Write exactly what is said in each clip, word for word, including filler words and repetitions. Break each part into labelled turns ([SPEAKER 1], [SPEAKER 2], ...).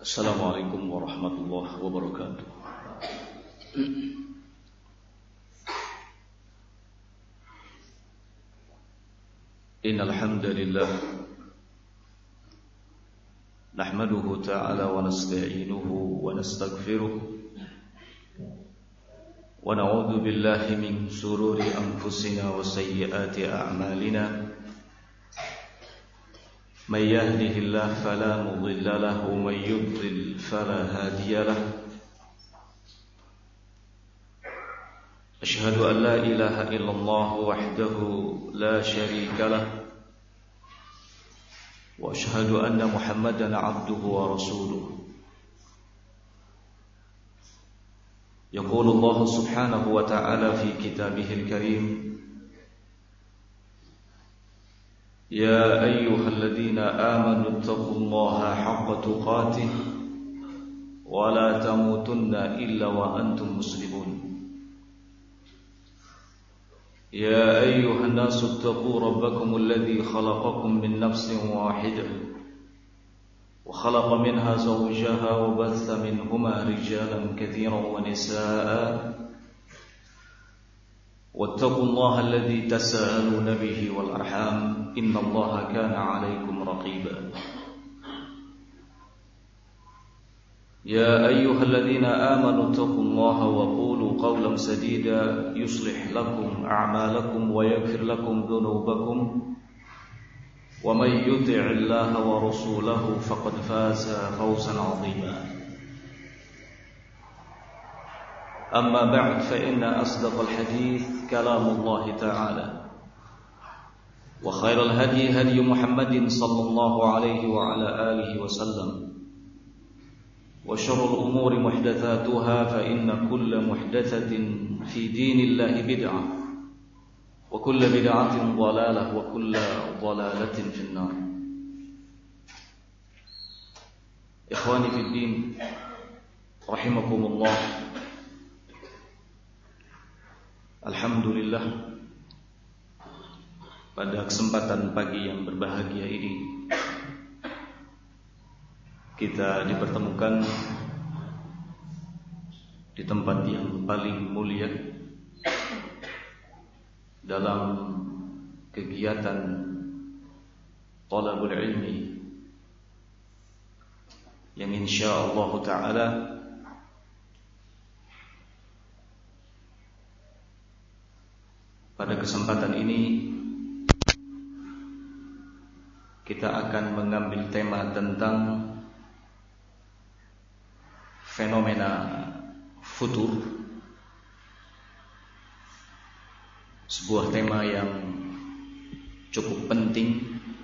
[SPEAKER 1] Assalamualaikum warahmatullahi wabarakatuh. Innal hamdalillah nahmaduhu ta'ala wa nasta'inuhu wa nastaghfiruh wa na'udzu billahi min shururi anfusina wa sayyiati a'malina. من يهده الله فلا مضل له ومن يضلل فلا هادي له أشهد أن لا إله إلا الله وحده لا شريك له وأشهد أن محمدا عبده ورسوله يقول الله سبحانه وتعالى في كتابه الكريم يا أيها الذين آمنوا اتقوا الله حق تقاته ولا تموتن إلا وأنتم مسلمون يا أيها الناس اتقوا ربكم الذي خلقكم من نفس واحدة وخلق منها زوجها وبث منهما رجالا كثيرا ونساء واتقوا الله الذي تساءلون به والأرحام إن الله كان عليكم رقيبا يا أيها الذين آمنوا اتقوا الله وقولوا قولا سديدا يصلح لكم أعمالكم ويغفر لكم ذنوبكم ومن يطع الله ورسوله فقد فاز فوزا عظيما أما بعد فإن أصدق الحديث كلام الله تعالى وخير الهدي هدي محمد صلى الله عليه وعلى آله وسلم وشر الأمور محدثاتها فإن كل محدثة في دين الله بدعة وكل بدعة ضلالة وكل ضلالة في النار. إخواني في الدين رحمكم الله. Alhamdulillah, pada kesempatan pagi yang berbahagia ini kita dipertemukan di tempat yang paling mulia dalam kegiatan talabul ilmi yang insyaallah ta'ala pada kesempatan ini kita akan mengambil tema tentang fenomena futur, sebuah tema yang cukup penting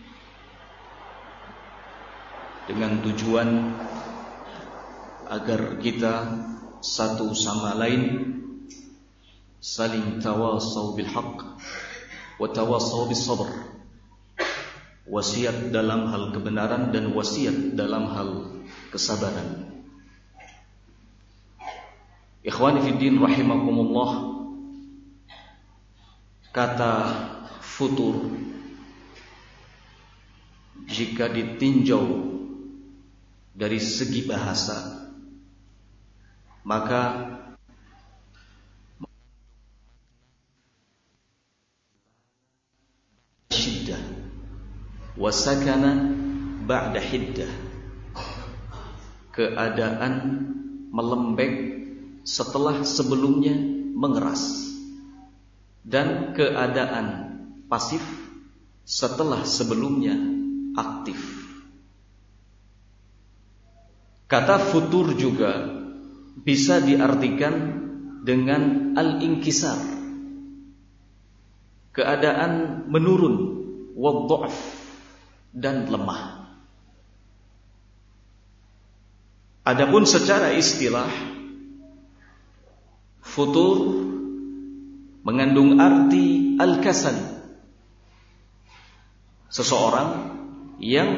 [SPEAKER 1] dengan tujuan agar kita satu sama lain saling tawasaw bil haqq wa tawasaw bis sabr, wasiat dalam hal kebenaran dan wasiat dalam hal kesabaran. Ikhwani fi din rahimakumullah, kata futur jika ditinjau dari segi bahasa maka wasakana ba'da hiddah, keadaan melembek setelah sebelumnya mengeras, dan keadaan pasif setelah sebelumnya aktif. Kata futur juga bisa diartikan dengan al-inkisar, keadaan menurun, wad-dha'f, dan lemah. Adapun secara istilah, futur mengandung arti al-kasal, seseorang yang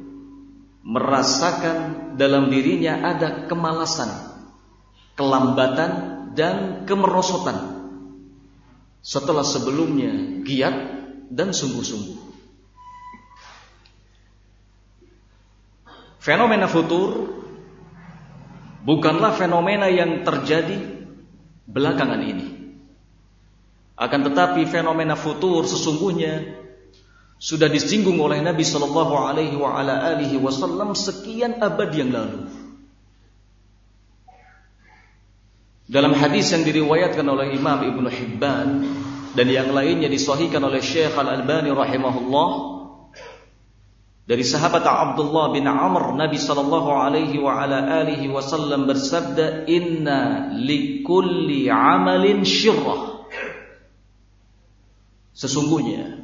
[SPEAKER 1] merasakan dalam dirinya ada kemalasan, kelambatan, dan kemerosotan setelah sebelumnya giat dan sungguh-sungguh. Fenomena futur bukanlah fenomena yang terjadi belakangan ini. Akan tetapi fenomena futur sesungguhnya sudah disinggung oleh Nabi Sallallahu Alaihi Wasallam sekian abad yang lalu. Dalam hadis yang diriwayatkan oleh Imam Ibnu Hibban dan yang lainnya disahihkan oleh Syekh Al-Albani rahimahullah, dari sahabat Abdullah bin Amr, Nabi sallallahu alaihi wa ala alihi wasallam bersabda, "Inna likulli amalin syirrah." Sesungguhnya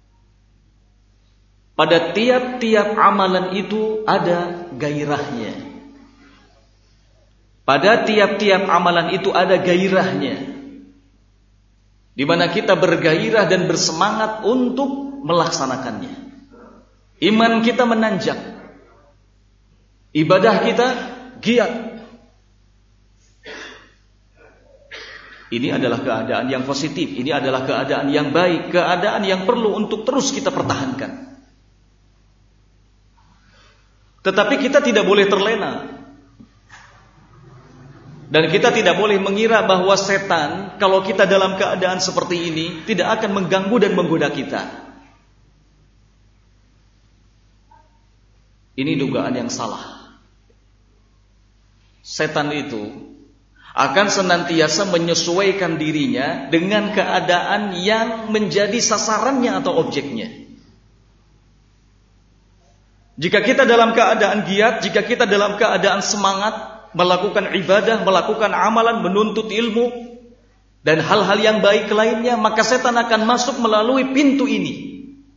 [SPEAKER 1] pada tiap-tiap amalan itu ada gairahnya. Pada tiap-tiap amalan itu ada gairahnya, di mana kita bergairah dan bersemangat untuk melaksanakannya. Iman kita menanjak, ibadah kita giat. Ini adalah keadaan yang positif, ini adalah keadaan yang baik, keadaan yang perlu untuk terus kita pertahankan. Tetapi kita tidak boleh terlena. Dan kita tidak boleh mengira bahwa setan, kalau kita dalam keadaan seperti ini, tidak akan mengganggu dan menggoda kita. Ini dugaan yang salah. Setan itu akan senantiasa menyesuaikan dirinya dengan keadaan yang menjadi sasarannya atau objeknya. Jika kita dalam keadaan giat, jika kita dalam keadaan semangat, melakukan ibadah, melakukan amalan, menuntut ilmu, dan hal-hal yang baik lainnya, maka setan akan masuk melalui pintu ini.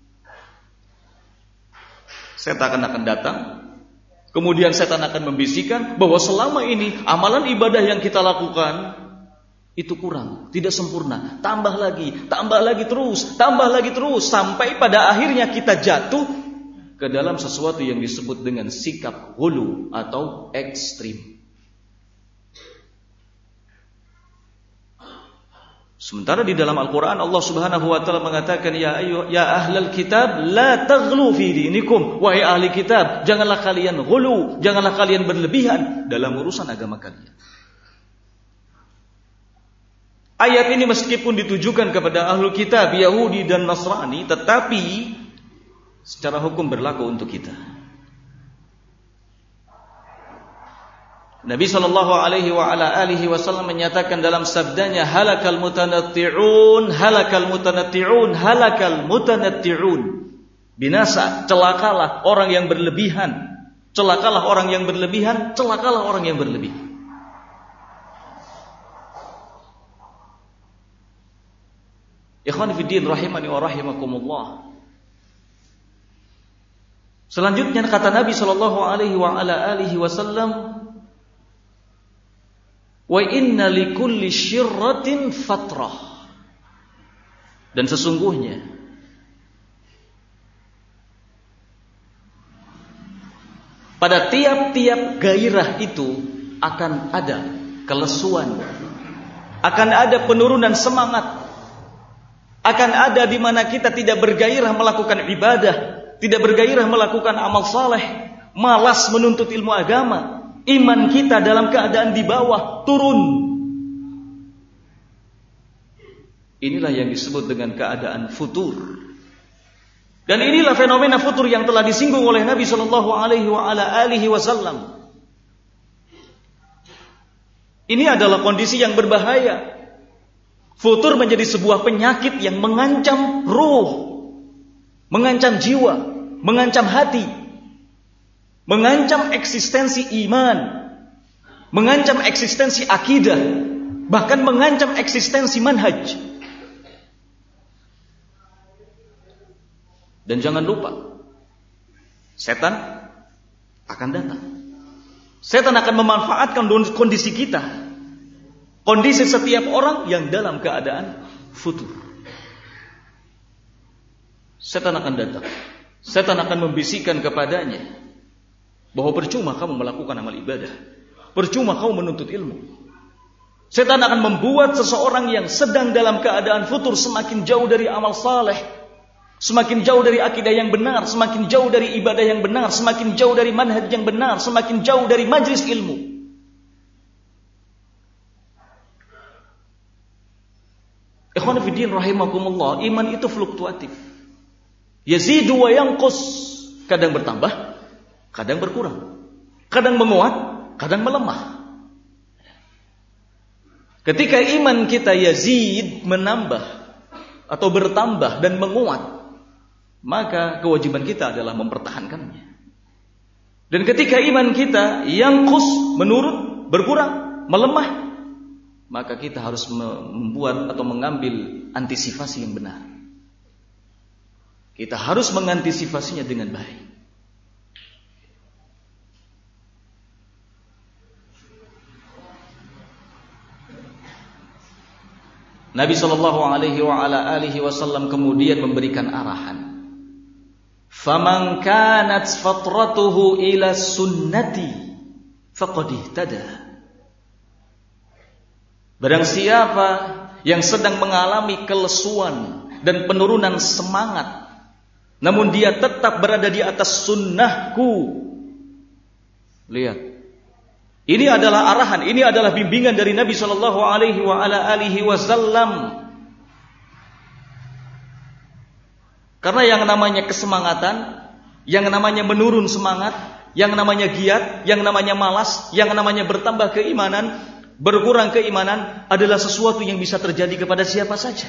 [SPEAKER 1] Setan akan datang, kemudian setan akan membisikkan bahwa selama ini amalan ibadah yang kita lakukan itu kurang, tidak sempurna. Tambah lagi, tambah lagi terus, tambah lagi terus, sampai pada akhirnya kita jatuh ke dalam sesuatu yang disebut dengan sikap ghulu atau ekstrim. Sementara di dalam Al-Quran Allah Subhanahu wa Ta'ala mengatakan, ya ayu ya ahlal kitab la taghlu fi dinikum, wahai ahli kitab, janganlah kalian ghulu, janganlah kalian berlebihan dalam urusan agama kalian. Ayat ini meskipun ditujukan kepada ahlul kitab Yahudi dan Nasrani, tetapi secara hukum berlaku untuk kita. Nabi sallallahu alaihi wa ala alihi wasallam menyatakan dalam sabdanya, halakal mutanatti'un, halakal mutanatti'un, halakal mutanatti'un. Binasa, celakalah orang yang berlebihan. Celakalah orang yang berlebihan, celakalah orang yang berlebihan. Ikhwan fiddin rahimani wa rahimakumullah. Selanjutnya kata Nabi sallallahu alaihi wa ala alihi wasallam, wa inna likulli syirratin fatrah. Dan sesungguhnya pada tiap-tiap gairah itu akan ada kelesuan, akan ada penurunan semangat, akan ada di mana kita tidak bergairah melakukan ibadah, tidak bergairah melakukan amal saleh, malas menuntut ilmu agama. Iman kita dalam keadaan di bawah, turun. Inilah yang disebut dengan keadaan futur. Dan inilah fenomena futur yang telah disinggung oleh Nabi sallallahu alaihi wa ala alihi wasallam. Ini adalah kondisi yang berbahaya. Futur menjadi sebuah penyakit yang mengancam ruh, mengancam jiwa, mengancam hati, mengancam eksistensi iman, mengancam eksistensi akidah, bahkan mengancam eksistensi manhaj. Dan jangan lupa, setan akan datang. Setan akan memanfaatkan kondisi kita, kondisi setiap orang yang dalam keadaan futur. Setan akan datang. Setan akan membisikkan kepadanya bahwa percuma kamu melakukan amal ibadah, percuma kamu menuntut ilmu. Setan akan membuat seseorang yang sedang dalam keadaan futur semakin jauh dari amal saleh, semakin jauh dari akidah yang benar, semakin jauh dari ibadah yang benar, semakin jauh dari manhaj yang benar, semakin jauh dari majlis ilmu. fiddin rahimakumullah, iman itu fluktuatif. Yazidu wa yanqus, kadang bertambah, kadang berkurang. Kadang menguat, kadang melemah. Ketika iman kita yazid, menambah atau bertambah dan menguat, maka kewajiban kita adalah mempertahankannya. Dan ketika iman kita yanqus, menurun, berkurang, melemah, maka kita harus membuat atau mengambil antisipasi yang benar. Kita harus mengantisipasinya dengan baik. Nabi Shallallahu Alaihi wa ala alihi Wasallam kemudian memberikan arahan. Faman kanat fatratuhu ila sunnati faqad ihtada. Barang siapa yang sedang mengalami kelesuan dan penurunan semangat, namun dia tetap berada di atas sunnahku. Lihat. Ini adalah arahan, ini adalah bimbingan dari Nabi Shallallahu Alaihi wa ala alihi Wasallam. Karena yang namanya kesemangatan, yang namanya menurun semangat, yang namanya giat, yang namanya malas, yang namanya bertambah keimanan, berkurang keimanan adalah sesuatu yang bisa terjadi kepada siapa saja.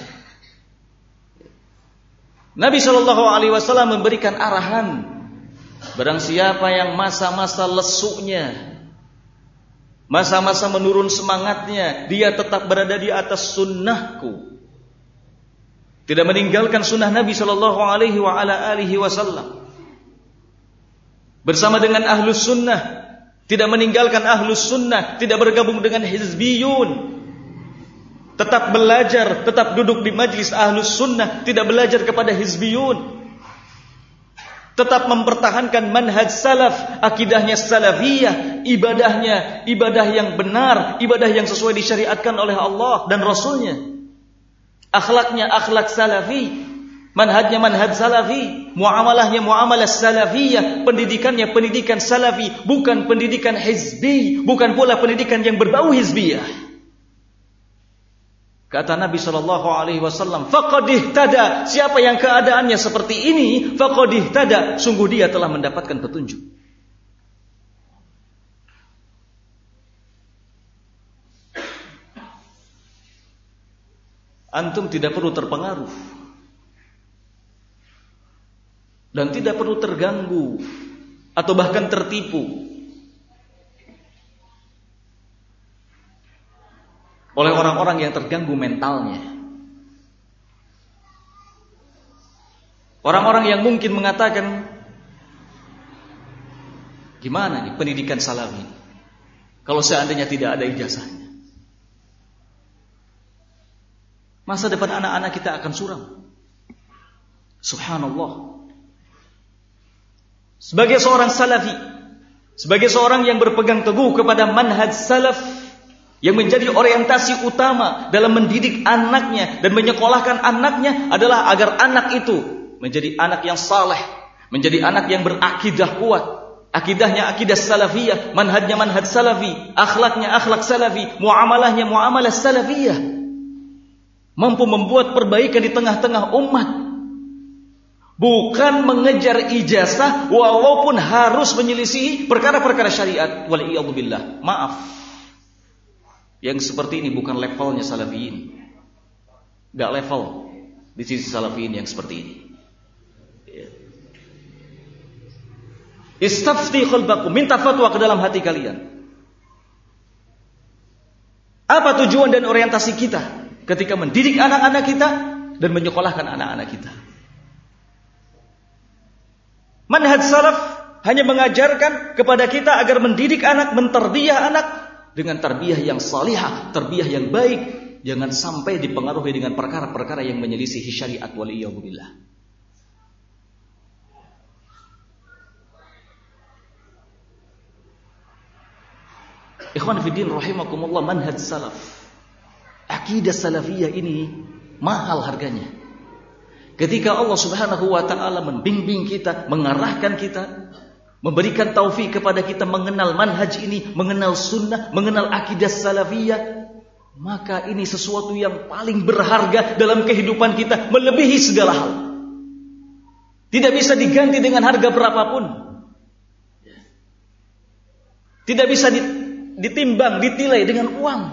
[SPEAKER 1] Nabi Shallallahu Alaihi Wasallam memberikan arahan, barang siapa yang masa-masa lesunya, masa-masa menurun semangatnya, dia tetap berada di atas sunnahku, tidak meninggalkan sunnah Nabi Shallallahu Alaihi wa ala alihi Wasallam, bersama dengan ahlus sunnah, tidak meninggalkan ahlus sunnah, tidak bergabung dengan hizbiyun, tetap belajar, tetap duduk di majlis ahlus sunnah, tidak belajar kepada hizbiyun, tetap mempertahankan manhaj salaf, akidahnya salafiyah, ibadahnya ibadah yang benar, ibadah yang sesuai disyariatkan oleh Allah dan Rasulnya, akhlaknya akhlak salafi, manhajnya manhaj salafi, muamalahnya muamalah salafiyah, pendidikannya pendidikan salafi, bukan pendidikan hizbi, bukan pula pendidikan yang berbau hizbiyah. Kata Nabi Shallallahu Alaihi Wasallam, faqad ihtada, siapa yang keadaannya seperti ini, faqad ihtada, sungguh dia telah mendapatkan petunjuk. Antum tidak perlu terpengaruh dan tidak perlu terganggu atau bahkan tertipu oleh orang-orang yang terganggu mentalnya. Orang-orang yang mungkin mengatakan, gimana nih pendidikan salafi kalau seandainya tidak ada ijazahnya? Masa depan anak-anak kita akan suram. Subhanallah. Sebagai seorang salafi, sebagai seorang yang berpegang teguh kepada manhaj salaf, yang menjadi orientasi utama dalam mendidik anaknya dan menyekolahkan anaknya adalah agar anak itu menjadi anak yang saleh, menjadi anak yang berakidah kuat, akidahnya akidah salafiyah, manhajnya manhaj salafi, akhlaknya akhlak salafi, muamalahnya muamalah salafiyah, mampu membuat perbaikan di tengah-tengah umat, bukan mengejar ijazah walaupun harus menyelisihi perkara-perkara syariat. Waliyadzubillah, maaf, yang seperti ini bukan levelnya salafiyin, gak level di sisi salafiyin yang seperti ini. Istafti qalbakum, minta fatwa ke dalam hati kalian. Apa tujuan dan orientasi kita ketika mendidik anak-anak kita dan menyekolahkan anak-anak kita? Manhaj salaf hanya mengajarkan kepada kita agar mendidik anak, mentarbiyah anak dengan tarbiyah yang salihah, tarbiyah yang baik, jangan sampai dipengaruhi dengan perkara-perkara yang menyelisihi syariat. Waliyadzubillah. Ikhwan fiddin rahimakumullah, manhaj salaf, akidah salafiyah ini mahal harganya. Ketika Allah Subhanahu wa taala membimbing kita, mengarahkan kita, memberikan taufik kepada kita mengenal manhaj ini, mengenal sunnah, mengenal akidah salafiyah, maka ini sesuatu yang paling berharga dalam kehidupan kita, melebihi segala hal. Tidak bisa diganti dengan harga berapapun. Tidak bisa ditimbang, ditilai dengan uang.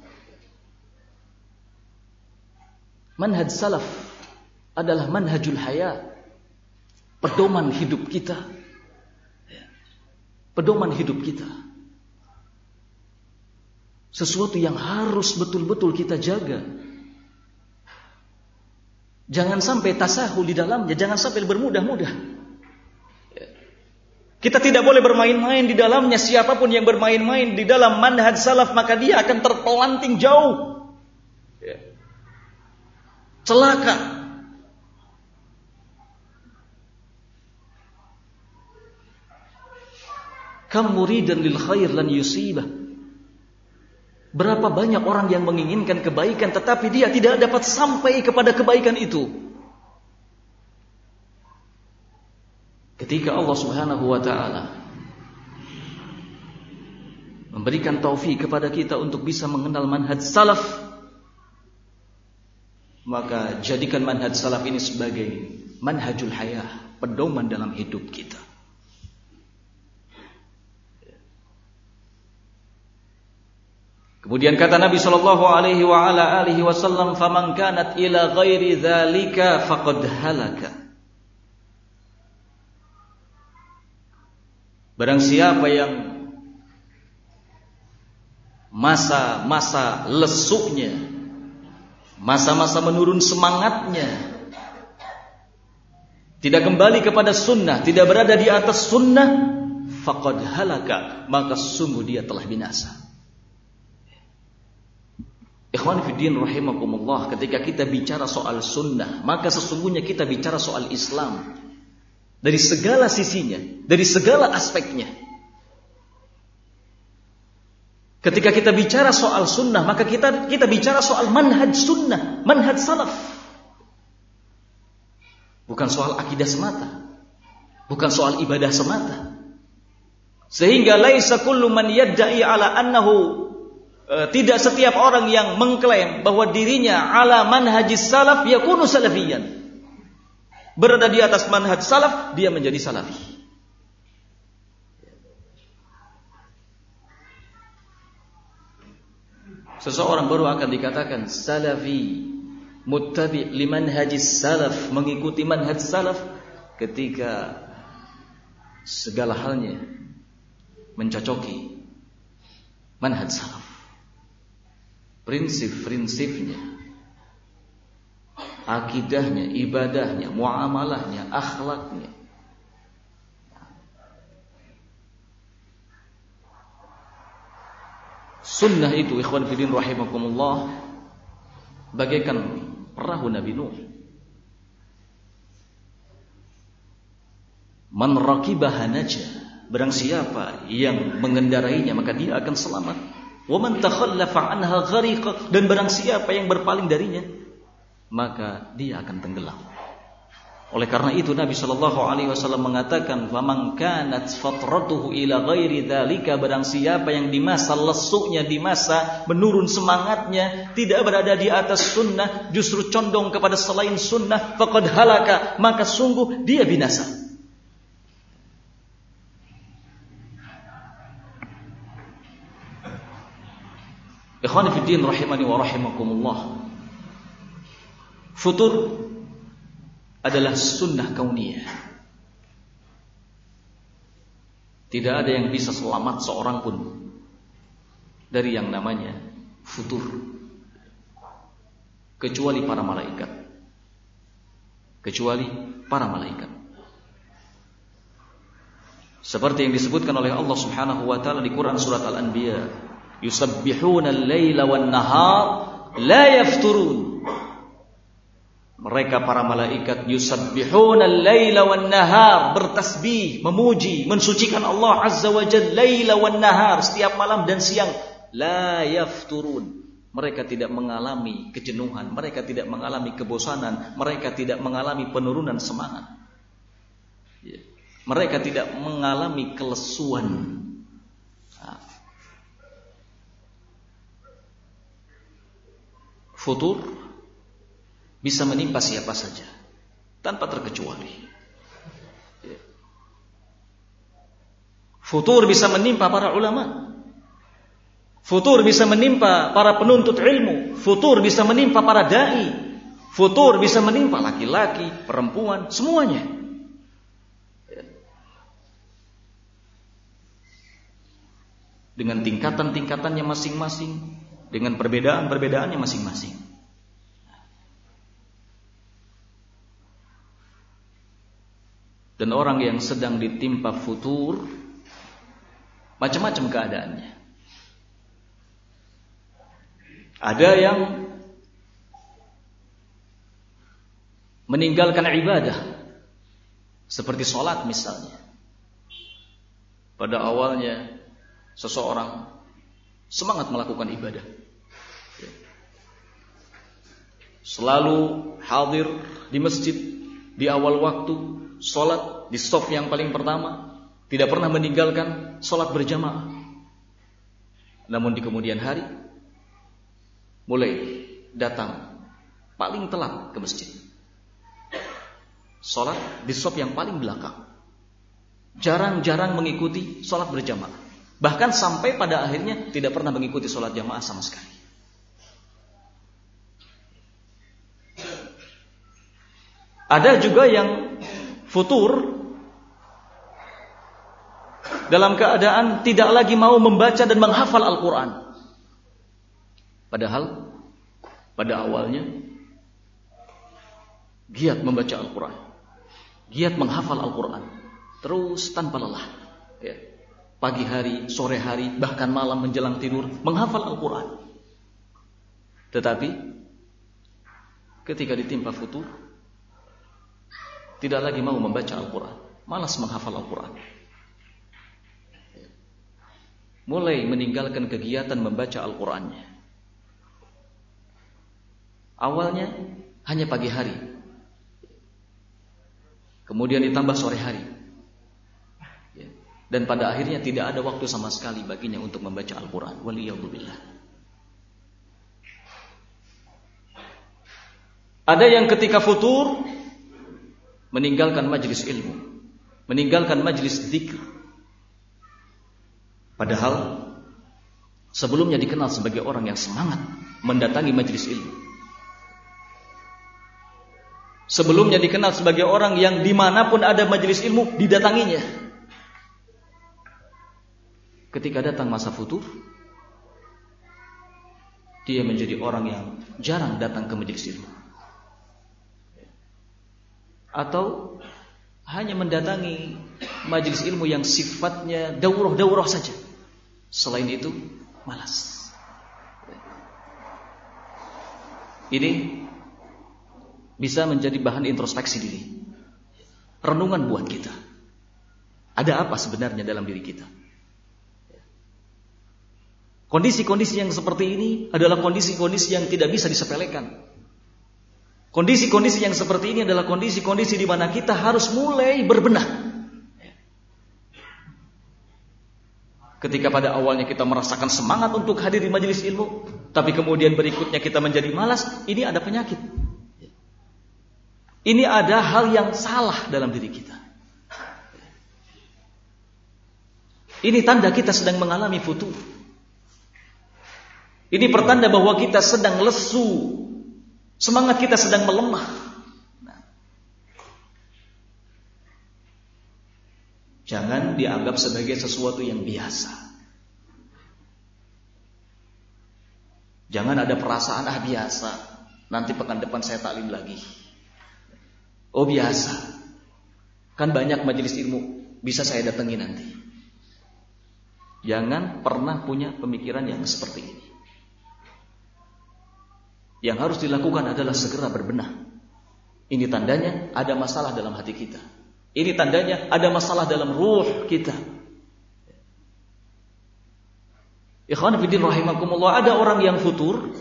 [SPEAKER 1] Manhaj salaf adalah manhajul haya, pedoman hidup kita. Pedoman hidup kita. Sesuatu yang harus betul-betul kita jaga. Jangan sampai tasahul di dalamnya, jangan sampai bermudah-mudah. Kita tidak boleh bermain-main di dalamnya. Siapapun yang bermain-main di dalam manhaj salaf, maka dia akan terpelanting jauh. Celaka. Kam muridan lil khair lan yusibah. Berapa banyak orang yang menginginkan kebaikan tetapi dia tidak dapat sampai kepada kebaikan itu. Ketika Allah Subhanahu wa taala memberikan taufik kepada kita untuk bisa mengenal manhaj salaf, maka jadikan manhaj salaf ini sebagai manhajul hayah, pedoman dalam hidup kita. Kemudian kata Nabi sallallahu alaihi wa ala alihi wasallam, "Faman kanat ila ghairi dzalika faqad halaka." Barang siapa yang masa-masa lesuknya, masa-masa menurun semangatnya, tidak kembali kepada sunnah, tidak berada di atas sunnah, faqad halaka, maka sungguh dia telah binasa. Ikhwan fiddin rahimakumullah, ketika kita bicara soal sunnah, maka sesungguhnya kita bicara soal Islam dari segala sisinya, dari segala aspeknya. Ketika kita bicara soal sunnah, maka kita kita bicara soal manhaj sunnah, manhaj salaf. Bukan soal akidah semata, bukan soal ibadah semata. Sehingga laisa kullu man yadda'i ala annahu, tidak setiap orang yang mengklaim bahwa dirinya ala manhajis salaf yakunu salafiyan. Berada di atas manhaj salaf, dia menjadi salafi. Seseorang baru akan dikatakan salafi, muttabi' liman hajis salaf, mengikuti manhaj salaf, ketika segala halnya mencocoki manhaj salaf. Prinsip-prinsipnya, akidahnya, ibadahnya, muamalahnya, akhlaknya. Sunnah itu, ikhwan fillah rahimakumullah, bagaikan perahu Nabi Nuh. Man raqibaha najah. Barang siapa yang mengendarainya, maka dia akan selamat. Wa man takhallafa anha ghariqa, dan barang siapa yang berpaling darinya, maka dia akan tenggelam. Oleh karena itu Nabi sallallahu alaihi wasallam mengatakan, "Faman kanat fatratuhu ila ghairi dzalika", barang siapa yang di masa lesuknya, di masa menurun semangatnya, tidak berada di atas sunnah, justru condong kepada selain sunnah, faqad halaka, maka sungguh dia binasa. Ikhwan fiddin rahimani wa rahimakumullah. Futur adalah sunnah kauniyah. Tidak ada yang bisa selamat seorang pun dari yang namanya futur, kecuali para malaikat. Kecuali para malaikat. Seperti yang disebutkan oleh Allah Subhanahu wa taala di Quran surat Al-Anbiya, yusabbihuna al-laila wan-nahar la yafturun. Mereka para malaikat yusabbihuna al-laila wan-nahar, bertasbih, memuji, mensucikan Allah Azza wa Jalla, laila wan-nahar, setiap malam dan siang, la yafturun. Mereka tidak mengalami kejenuhan, mereka tidak mengalami kebosanan, mereka tidak mengalami penurunan semangat. Mereka tidak mengalami kelesuan. futur bisa menimpa siapa saja tanpa terkecuali. Futur bisa menimpa para ulama, futur bisa menimpa para penuntut ilmu, futur bisa menimpa para dai, futur bisa menimpa laki-laki, perempuan, semuanya. Dengan tingkatan-tingkatannya masing-masing, dengan perbedaan-perbedaannya masing-masing. Dan orang yang sedang ditimpa futur, macam-macam keadaannya. Ada yang meninggalkan ibadah, seperti sholat misalnya. Pada awalnya seseorang semangat melakukan ibadah, selalu hadir di masjid di awal waktu, sholat di shaf yang paling pertama, tidak pernah meninggalkan sholat berjamaah. Namun di kemudian hari mulai datang paling telat ke masjid, sholat di shaf yang paling belakang, jarang-jarang mengikuti sholat berjamaah. Bahkan sampai pada akhirnya tidak pernah mengikuti sholat jamaah sama sekali. Ada juga yang futur dalam keadaan tidak lagi mau membaca dan menghafal Al-Quran. Padahal pada awalnya giat membaca Al-Quran, giat menghafal Al-Quran, terus tanpa lelah, ya. Pagi hari, sore hari, bahkan malam menjelang tidur menghafal Al-Quran. Tetapi ketika ditimpa futur, tidak lagi mau membaca Al-Quran, malas menghafal Al-Quran, mulai meninggalkan kegiatan membaca Al-Qurannya. Awalnya hanya pagi hari, kemudian ditambah sore hari, dan pada akhirnya tidak ada waktu sama sekali baginya untuk membaca Al-Quran. Waliyadzubillah. Ada yang ketika futur meninggalkan majlis ilmu, meninggalkan majlis dzikir, padahal sebelumnya dikenal sebagai orang yang semangat mendatangi majlis ilmu. Sebelumnya dikenal sebagai orang yang dimanapun ada majlis ilmu didatanginya. Ketika datang masa futur, dia menjadi orang yang jarang datang ke majelis ilmu, atau hanya mendatangi majelis ilmu yang sifatnya daurah-daurah saja. Selain itu, malas. Ini bisa menjadi bahan introspeksi diri, renungan buat kita. Ada apa sebenarnya dalam diri kita? Kondisi-kondisi yang seperti ini adalah kondisi-kondisi yang tidak bisa disepelekan. Kondisi-kondisi yang seperti ini adalah kondisi-kondisi di mana kita harus mulai berbenah. Ketika pada awalnya kita merasakan semangat untuk hadir di majelis ilmu, tapi kemudian berikutnya kita menjadi malas, ini ada penyakit. Ini ada hal yang salah dalam diri kita. Ini tanda kita sedang mengalami futur. Ini pertanda bahwa kita sedang lesu, semangat kita sedang melemah. Nah, jangan dianggap sebagai sesuatu yang biasa. Jangan ada perasaan ah biasa, nanti pekan depan saya taklim lagi. Oh biasa, kan banyak majelis ilmu, bisa saya datangi nanti. Jangan pernah punya pemikiran yang seperti ini. Yang harus dilakukan adalah segera berbenah. Ini tandanya ada masalah dalam hati kita. Ini tandanya ada masalah dalam ruh kita. Ikhwan fillah rahimakumullah, ada orang yang futur,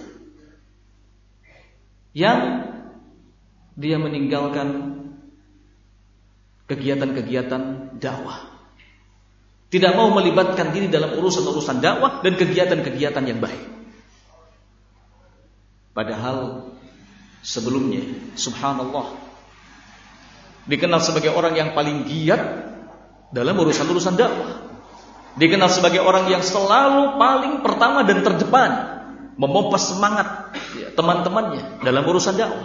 [SPEAKER 1] yang dia meninggalkan kegiatan-kegiatan dakwah, tidak mau melibatkan diri dalam urusan-urusan dakwah dan kegiatan-kegiatan yang baik. Padahal sebelumnya, subhanallah, dikenal sebagai orang yang paling giat dalam urusan-urusan dakwah. Dikenal sebagai orang yang selalu paling pertama dan terdepan memompa semangat ya, teman-temannya dalam urusan dakwah.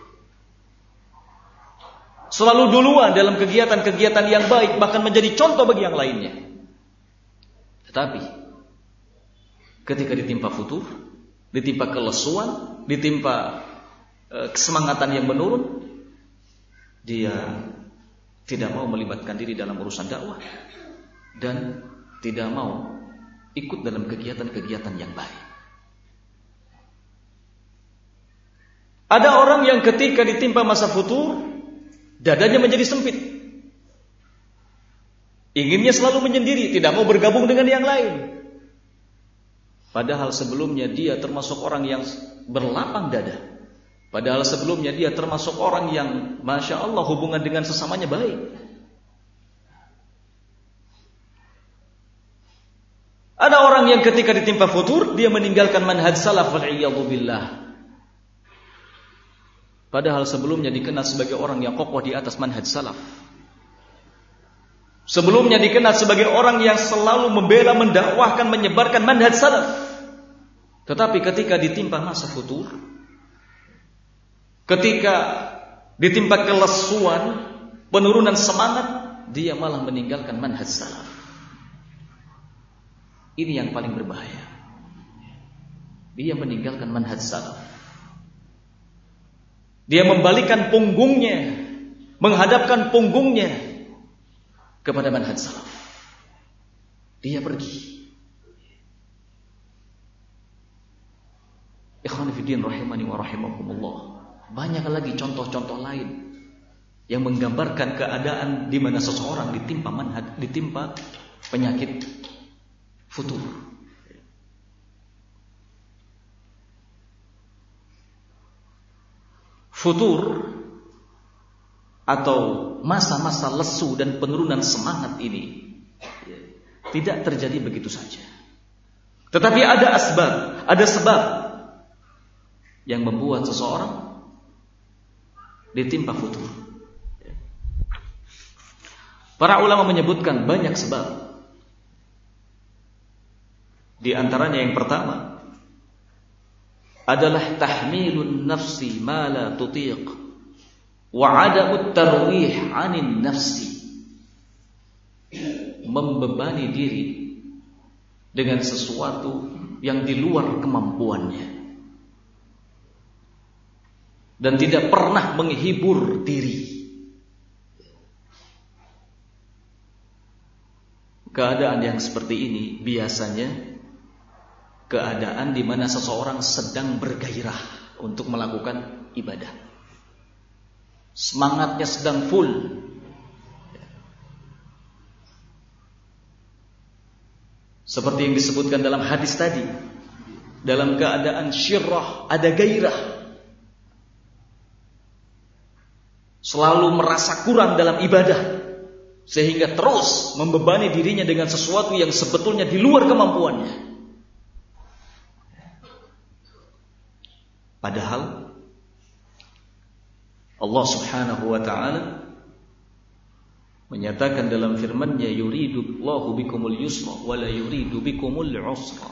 [SPEAKER 1] Selalu duluan dalam kegiatan-kegiatan yang baik, bahkan menjadi contoh bagi yang lainnya. Tetapi ketika ditimpa futur, ditimpa kelesuan, ditimpa e, kesemangatan yang menurun, dia tidak mau melibatkan diri dalam urusan dakwah dan tidak mau ikut dalam kegiatan-kegiatan yang baik. Ada orang yang ketika ditimpa masa futur, dadanya menjadi sempit. Inginnya selalu menyendiri, tidak mau bergabung dengan yang lain. Padahal sebelumnya dia termasuk orang yang berlapang dada. Padahal sebelumnya dia termasuk orang yang Masya Allah hubungan dengan sesamanya baik. Ada orang yang ketika ditimpa futur, dia meninggalkan manhaj salaf wal'iyadhu billah. Padahal sebelumnya dikenal sebagai orang yang kokoh di atas manhaj salaf. Sebelumnya dikenal sebagai orang yang selalu membela, mendakwahkan, menyebarkan manhaj salaf. Tetapi ketika ditimpa masa futur, ketika ditimpa kelesuan, penurunan semangat, dia malah meninggalkan manhaj salaf. Ini yang paling berbahaya. Dia meninggalkan manhaj salaf. Dia membalikan punggungnya, menghadapkan punggungnya kepada manhaj salaf. Dia pergi. Ikhwan fillah rahimani wa rahimakumullah. Banyak lagi contoh-contoh lain yang menggambarkan keadaan di mana seseorang ditimpa manhaj, ditimpa penyakit futur. Futur atau masa-masa lesu dan penurunan semangat ini ya, tidak terjadi begitu saja. Tetapi ada asbab, ada sebab yang membuat seseorang ditimpa futur. Para ulama menyebutkan banyak sebab. Di antaranya yang pertama adalah tahmilun nafsi ma la tutiq wa adamut tarwih 'anin nafsi. Membebani diri dengan sesuatu yang di luar kemampuannya dan tidak pernah menghibur diri. Keadaan yang seperti ini biasanya keadaan di mana seseorang sedang bergairah untuk melakukan ibadah. Semangatnya sedang full. Seperti yang disebutkan dalam hadis tadi. Dalam keadaan syirrah, ada gairah. Selalu merasa kurang dalam ibadah, sehingga terus membebani dirinya dengan sesuatu yang sebetulnya di luar kemampuannya. Padahal Allah Subhanahu wa ta'ala menyatakan dalam firman-Nya, yuridullahu bikumul yusra wa la yuridu bikumul usra.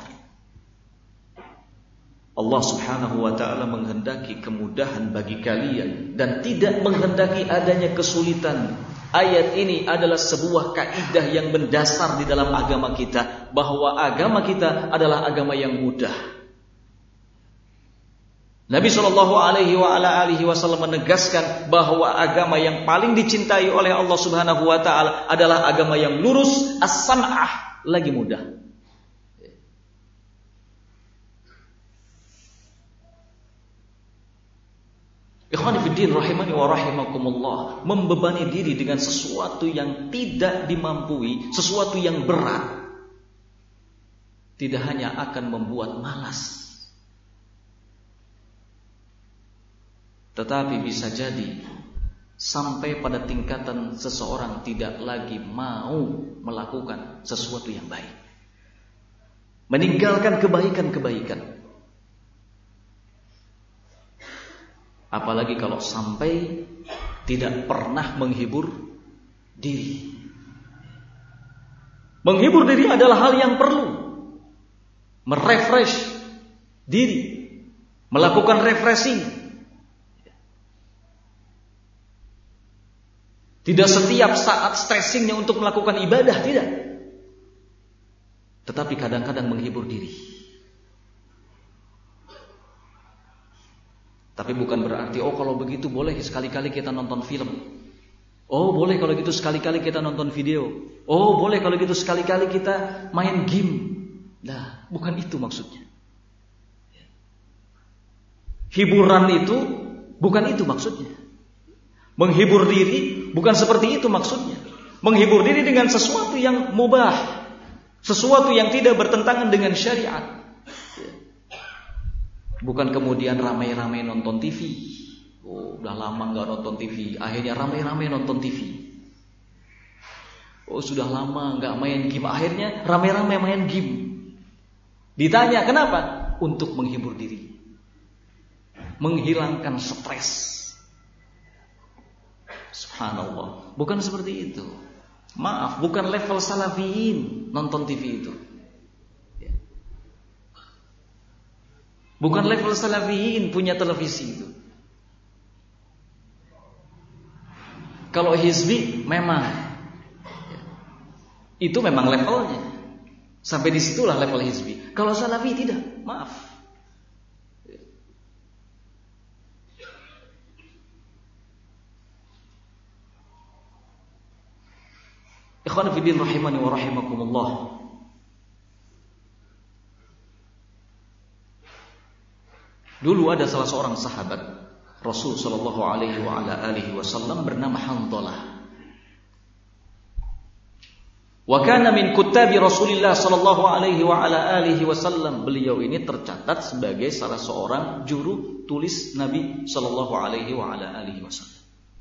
[SPEAKER 1] Allah Subhanahu wa ta'ala menghendaki kemudahan bagi kalian dan tidak menghendaki adanya kesulitan. Ayat ini adalah sebuah kaidah yang mendasar di dalam agama kita, bahwa agama kita adalah agama yang mudah. Nabi shallallahu alaihi wa ala alihi wasallam menegaskan bahwa agama yang paling dicintai oleh Allah Subhanahu wa ta'ala adalah agama yang lurus, as-sam'ah, lagi mudah. Ikhwani fiddin rahimani wa rahimakumullah, membebani diri dengan sesuatu yang tidak dimampui, sesuatu yang berat, tidak hanya akan membuat malas, tetapi bisa jadi sampai pada tingkatan seseorang tidak lagi mau melakukan sesuatu yang baik, meninggalkan kebaikan-kebaikan. Apalagi kalau sampai tidak pernah menghibur diri. Menghibur diri adalah hal yang perlu. Merefresh diri, melakukan refreshing. Tidak setiap saat stressingnya untuk melakukan ibadah, tidak. Tetapi kadang-kadang menghibur diri. Tapi bukan berarti, oh kalau begitu boleh sekali-kali kita nonton film. Oh boleh kalau gitu sekali-kali kita nonton video. Oh boleh kalau gitu sekali-kali kita main game. Nah, bukan itu maksudnya. Hiburan itu bukan itu maksudnya. Menghibur diri bukan seperti itu maksudnya. Menghibur diri dengan sesuatu yang mubah, sesuatu yang tidak bertentangan dengan syariat. Bukan kemudian ramai-ramai nonton T V. Oh, udah lama nggak nonton T V, akhirnya ramai-ramai nonton T V. Oh, sudah lama nggak main game, akhirnya ramai-ramai main game. Ditanya kenapa? Untuk menghibur diri, menghilangkan stres. Subhanallah, bukan seperti itu. Maaf, bukan level salafiyin nonton T V itu. Bukan level salafiyin punya televisi itu. Kalau hizbi memang itu memang levelnya. Sampai disitulah level hizbi. Kalau salafi tidak, maaf. Ikhwan fillah rahimani wa rahimakumullah. Dulu ada salah seorang sahabat Rasul sallallahu alaihi wa ala alihi wasallam bernama Hanzalah. Wa kana min kuttabi Rasulillah sallallahu alaihi wa ala alihi wasallam. Beliau ini tercatat sebagai salah seorang juru tulis Nabi sallallahu alaihi wa ala alihi wasallam.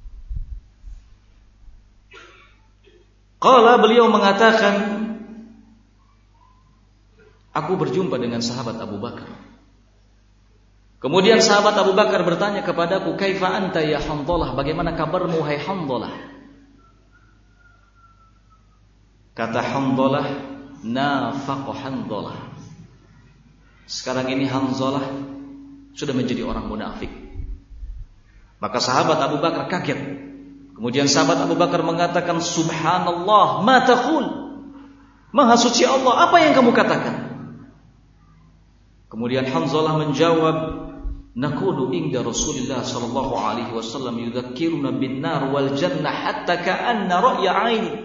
[SPEAKER 1] Qala, beliau mengatakan, aku berjumpa dengan sahabat Abu Bakar. Kemudian sahabat Abu Bakar bertanya kepadaku, kaifa anta ya Hanzalah, bagaimana kabarmu hai Hanzalah? Kata Hanzalah, nafaqa Hanzalah. Sekarang ini Hanzalah sudah menjadi orang munafik. Maka sahabat Abu Bakar kaget. Kemudian sahabat Abu Bakar mengatakan, subhanallah, ma taqul? Maha suci Allah, apa yang kamu katakan? Kemudian Hanzalah menjawab, naqulu inda Rasulillah sallallahu alaihi wasallam yudzakkiruna bin nar wal jannah hatta ka'anna ra'ya 'aini.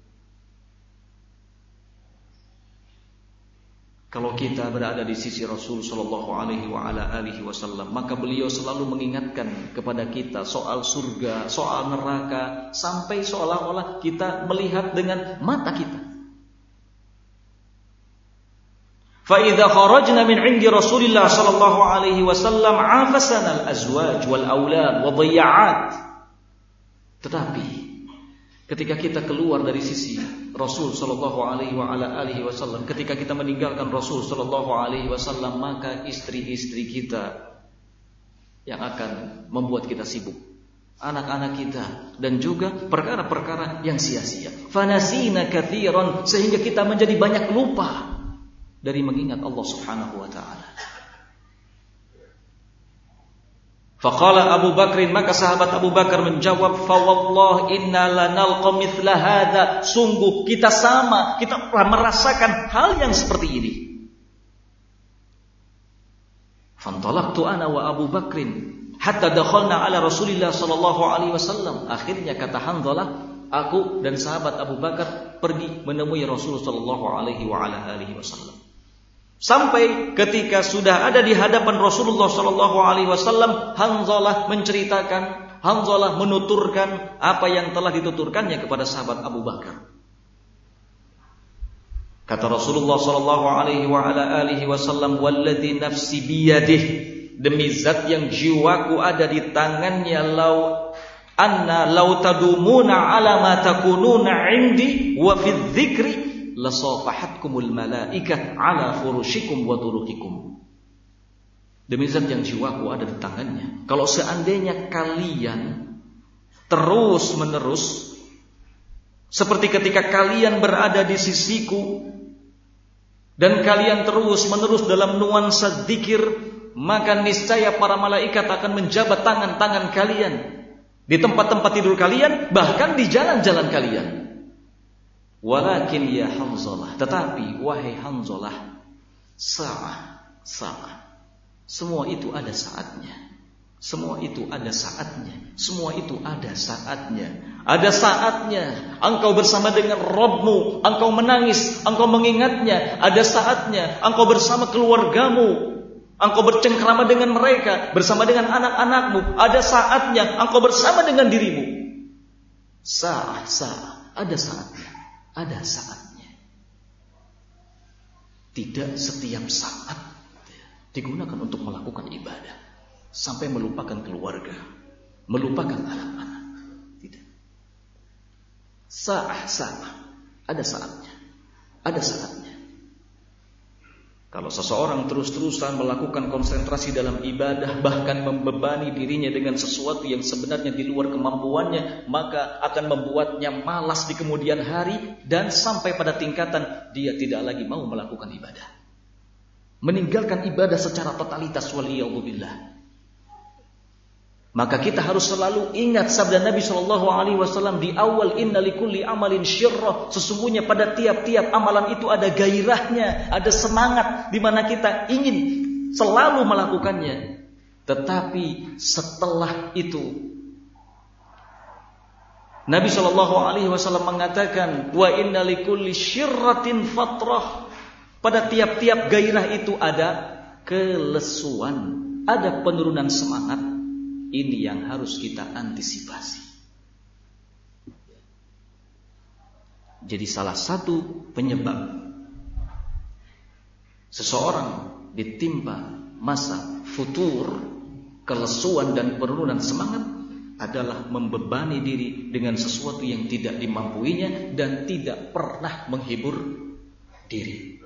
[SPEAKER 1] Kalau kita berada di sisi Rasul sallallahu alaihi wa ala alihi wasallam, maka beliau selalu mengingatkan kepada kita soal surga, soal neraka, sampai seolah-olah kita melihat dengan mata kita. Fa idza kharajna min 'indi Rasulillah sallallahu alaihi wasallam 'afasana al-azwaj wal aulad wa dhayya'at. Tetapi ketika kita keluar dari sisi Rasul sallallahu alaihi wa ala alihi wasallam, ketika kita meninggalkan Rasul sallallahu alaihi wasallam, maka istri-istri kita yang akan membuat kita sibuk, anak-anak kita, dan juga perkara-perkara yang sia-sia. Fanasina katsiran, sehingga kita menjadi banyak lupa dari mengingat Allah Subhanahu wa taala. Faqala Abu Bakrin, maka sahabat Abu Bakar menjawab, fa wallah inna lanalqa mithla hadza, sungguh kita sama, kita merasakan hal yang seperti ini. Fantalaqtu ana wa Abu Bakrin hatta dakhalna ala Rasulillah sallallahu alaihi wasallam. Akhirnya kata Hanzalah, aku dan sahabat Abu Bakar pergi menemui Rasul sallallahu alaihi wa ala alihi wasallam. Sampai ketika sudah ada di hadapan Rasulullah sallallahu alaihi wasallam, Hanzalah menceritakan, Hanzalah menuturkan apa yang telah dituturkannya kepada sahabat Abu Bakar. Kata Rasulullah sallallahu alaihi wa ala alihi wasallam, "Walladzi nafsi biyadihi," demi zat yang jiwaku ada di tangannya, "Lau anna law tadumuna ala ma takununa 'indi wa fi dzikri lasafahatkumul malaikah ala furushikum wa turuqikum." Demi zat yang jiwaku ada di tangannya, kalau seandainya kalian terus menerus seperti ketika kalian berada di sisiku dan kalian terus menerus dalam nuansa dzikir, maka niscaya para malaikat akan menjabat tangan-tangan kalian di tempat-tempat tidur kalian, bahkan di jalan-jalan kalian. Walakin ya Hanzalah, tetapi wahai Hanzalah, sa'ah, sa'ah, semua itu ada saatnya. Semua itu ada saatnya. Semua itu ada saatnya. Ada saatnya engkau bersama dengan Rabbmu, engkau menangis, engkau mengingatnya. Ada saatnya engkau bersama keluargamu, engkau bercengkrama dengan mereka, bersama dengan anak-anakmu. Ada saatnya engkau bersama dengan dirimu. Sa'ah, sa'ah, ada saatnya. Ada saatnya. Tidak setiap saat digunakan untuk melakukan ibadah sampai melupakan keluarga, melupakan anak-anak. Tidak. Sa'ah, sa'ah, ada saatnya. Ada saatnya. Kalau seseorang terus-terusan melakukan konsentrasi dalam ibadah, bahkan membebani dirinya dengan sesuatu yang sebenarnya di luar kemampuannya, maka akan membuatnya malas di kemudian hari dan sampai pada tingkatan dia tidak lagi mau melakukan ibadah. Meninggalkan ibadah secara totalitas, waliyadzubillah. Maka kita harus selalu ingat sabda Nabi shallallahu alaihi wasallam di awal, inna likulli amalin syirrah, sesungguhnya pada tiap-tiap amalan itu ada gairahnya, ada semangat di mana kita ingin selalu melakukannya. Tetapi setelah itu Nabi shallallahu alaihi wasallam mengatakan, wa inna likulli syirratin fatrah, pada tiap-tiap gairah itu ada kelesuan, ada penurunan semangat. Ini yang harus kita antisipasi. Jadi salah satu penyebab seseorang ditimpa masa futur, kelesuan dan penurunan semangat adalah membebani diri dengan sesuatu yang tidak dimampuinya dan tidak pernah menghibur diri.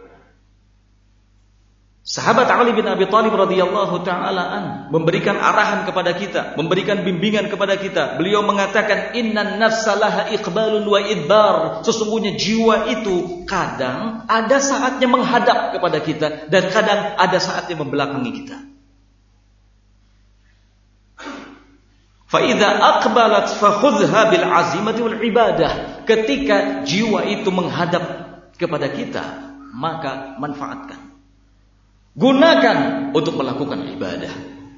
[SPEAKER 1] Sahabat Ali bin Abi Thalib radhiyallahu taala an memberikan arahan kepada kita, memberikan bimbingan kepada kita. Beliau mengatakan, innan nafsa laha iqbalun wa idbar. Sesungguhnya jiwa itu kadang ada saatnya menghadap kepada kita dan kadang ada saatnya membelakangi kita. Fa idza aqbalat fakhudha bil azimati wal ibadah. Ketika jiwa itu menghadap kepada kita, maka manfaatkan. Gunakan untuk melakukan ibadah,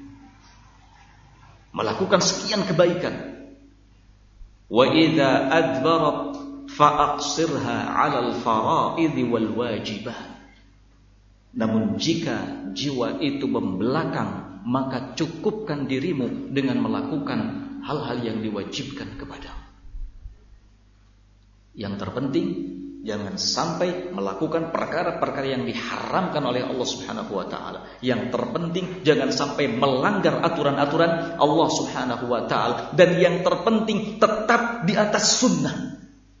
[SPEAKER 1] melakukan sekian kebaikan. Wa idza adbarat fa'aqsirha 'alal fara'id wal wajibah. Namun jika jiwa itu membelakang, maka cukupkan dirimu dengan melakukan hal-hal yang diwajibkan kepadamu. Yang terpenting, jangan sampai melakukan perkara-perkara yang diharamkan oleh Allah Subhanahu wa taala. Yang terpenting jangan sampai melanggar aturan-aturan Allah Subhanahu wa taala, dan yang terpenting tetap di atas sunnah.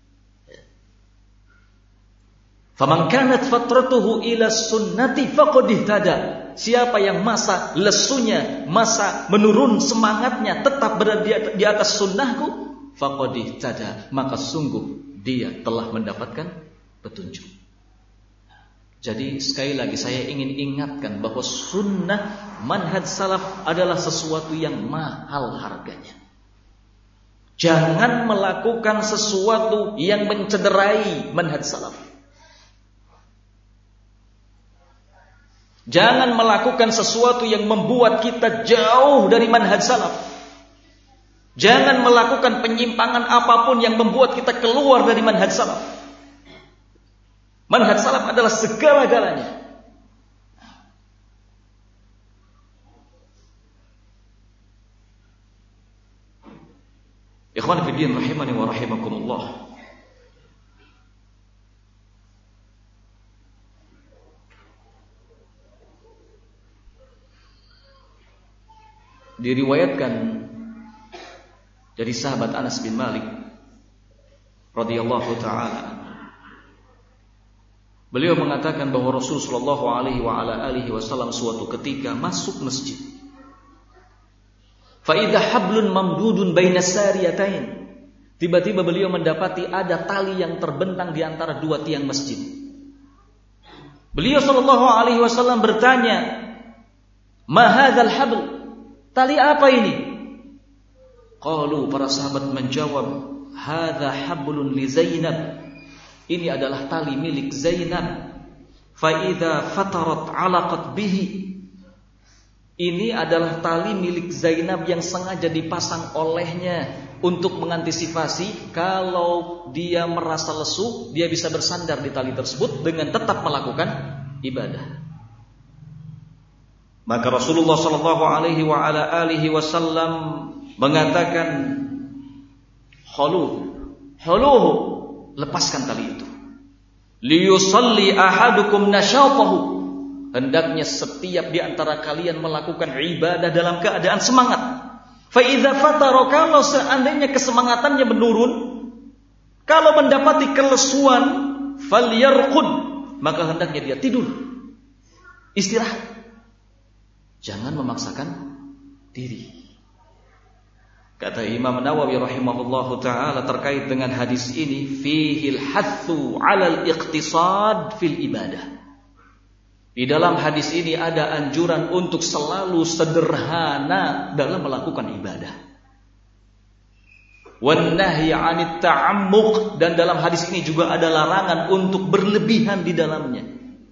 [SPEAKER 1] Faman kanat fatratuhu ila sunnati faqad ihtada. Siapa yang masa lesunya, masa menurun semangatnya tetap berada di atas sunnahku, faqad ihtada, maka sungguh dia telah mendapatkan petunjuk. Jadi sekali lagi saya ingin ingatkan bahwa sunnah manhaj salaf adalah sesuatu yang mahal harganya. Jangan melakukan sesuatu yang mencederai manhaj salaf. Jangan melakukan sesuatu yang membuat kita jauh dari manhaj salaf. Jangan melakukan penyimpangan apapun yang membuat kita keluar dari manhaj salaf. Manhaj salaf adalah segala-galanya. Ikhwan fillah rahimani wa rahimakumullah. Diriwayatkan dari sahabat Anas bin Malik radhiyallahu taala, Beliau mengatakan bahwa Rasulullah Shallallahu Alaihi Wasallam suatu ketika masuk masjid. Faidah hablun mamdudun bainas sariyatain. Tiba-tiba beliau mendapati ada tali yang terbentang di antara dua tiang masjid. Beliau Shallallahu Alaihi Wasallam bertanya, "Ma hadzal habl?" Tali apa ini? Qalu, para sahabat menjawab, "Hadza hablun li Zainab." Ini adalah tali milik Zainab. Fa idza fatarat 'alaqat bihi. Ini adalah tali milik Zainab yang sengaja dipasang olehnya untuk mengantisipasi kalau dia merasa lesu, dia bisa bersandar di tali tersebut dengan tetap melakukan ibadah. Maka Rasulullah sallallahu alaihi wa ala alihi wasallam mengatakan, "Khuluhu, khuluhu, lepaskan tali itu. Liyusalli ahadukum nasyatahu." Hendaknya setiap di antara kalian melakukan ibadah dalam keadaan semangat. Fa idza fatara, kalau seandainya kesemangatannya menurun, kalau mendapati kelesuan, falyarqud, maka hendaknya dia tidur. Istirahat. Jangan memaksakan diri. Kata Imam Nawawi rahimahullahu taala terkait dengan hadis ini, fihil hathu 'alal iqtisad fil ibadah. Di dalam hadis ini ada anjuran untuk selalu sederhana dalam melakukan ibadah. Wan nahyi 'anit ta'ammuq, dan dalam hadis ini juga ada larangan untuk berlebihan di dalamnya.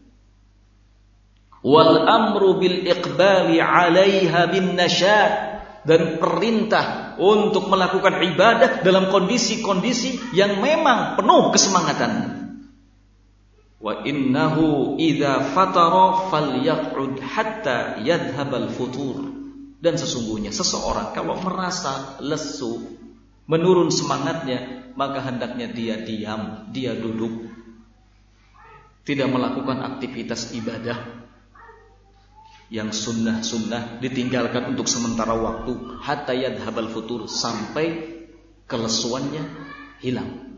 [SPEAKER 1] Wal amru bil iqbali 'alaiha bin nasyad, dan perintah untuk melakukan ibadah dalam kondisi-kondisi yang memang penuh kesemangatan. Wa innahu idza fatara falyaq'ud hatta yadhhabal futur. Dan sesungguhnya seseorang kalau merasa lesu, menurun semangatnya, maka hendaknya dia diam, dia duduk, tidak melakukan aktivitas ibadah yang sunnah-sunnah, ditinggalkan untuk sementara waktu, hatta yadhhabal futur, sampai kelesuannya hilang.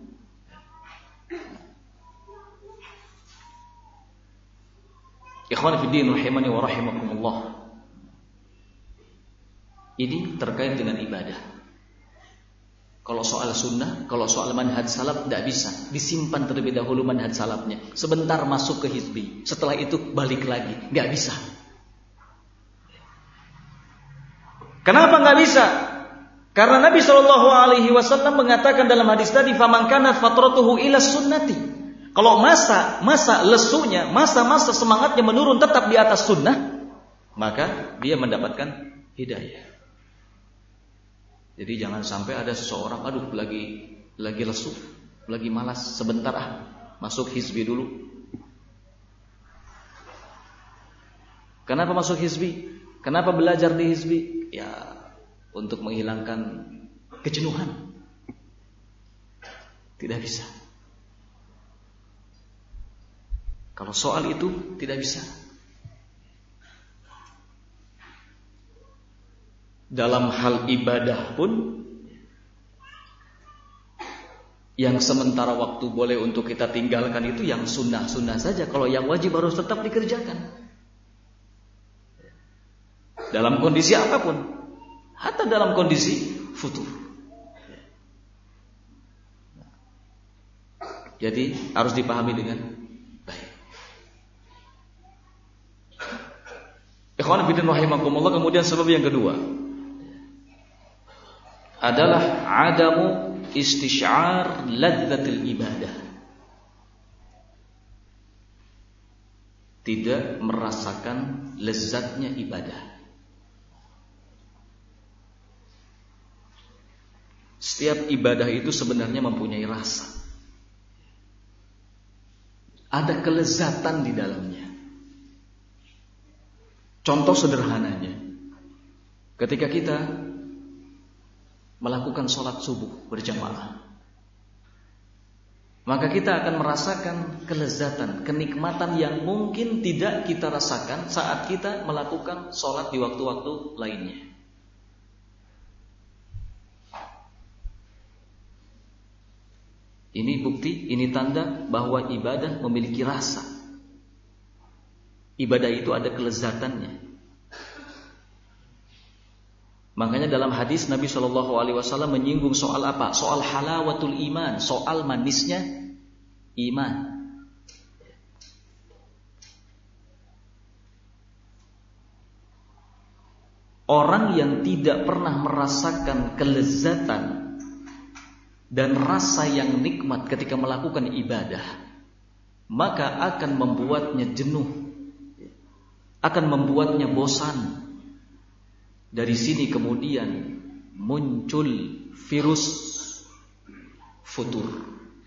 [SPEAKER 1] Ikhwan fi din rahimani wa rahimakumullah. Ini terkait dengan ibadah. Kalau soal sunnah, kalau soal manhaj salaf tidak bisa. Disimpan terlebih dahulu manhaj salafnya. Sebentar masuk ke hizbi, setelah itu balik lagi. Nggak bisa. Kenapa nggak bisa? Karena Nabi Shallallahu Alaihi Wasallam mengatakan dalam hadis tadi, "Faman kanat fatratuhu ila sunnati." Kalau masa masa lesunya, masa-masa semangatnya menurun tetap di atas sunnah, maka dia mendapatkan hidayah. Jadi jangan sampai ada seseorang, aduh lagi lagi lesu, lagi malas, sebentar ah, masuk hizbi dulu. Kenapa masuk hizbi? Kenapa belajar di hizbi? Ya, untuk menghilangkan kejenuhan. Tidak bisa. Kalau soal itu tidak bisa. Dalam hal ibadah pun, yang sementara waktu boleh untuk kita tinggalkan itu yang sunnah-sunnah saja. Kalau yang wajib harus tetap dikerjakan. Dalam kondisi apapun, hatta dalam kondisi futur. Jadi harus dipahami dengan baik. Ikhwan fillah rahimakumullah. Kemudian sebab yang kedua adalah adamu istisyar ladzatil ibadah. Tidak merasakan lezatnya ibadah. Setiap ibadah itu sebenarnya mempunyai rasa. Ada kelezatan di dalamnya. Contoh sederhananya, ketika kita melakukan sholat subuh berjamaah, maka kita akan merasakan kelezatan, kenikmatan yang mungkin tidak kita rasakan saat kita melakukan sholat di waktu-waktu lainnya. Ini bukti, ini tanda bahwa ibadah memiliki rasa. Ibadah itu ada kelezatannya. Makanya dalam hadis Nabi shallallahu alaihi wasallam menyinggung soal apa? Soal halawatul iman, soal manisnya iman. Orang yang tidak pernah merasakan kelezatan dan rasa yang nikmat ketika melakukan ibadah, maka akan membuatnya jenuh, akan membuatnya bosan. Dari sini kemudian muncul virus futur.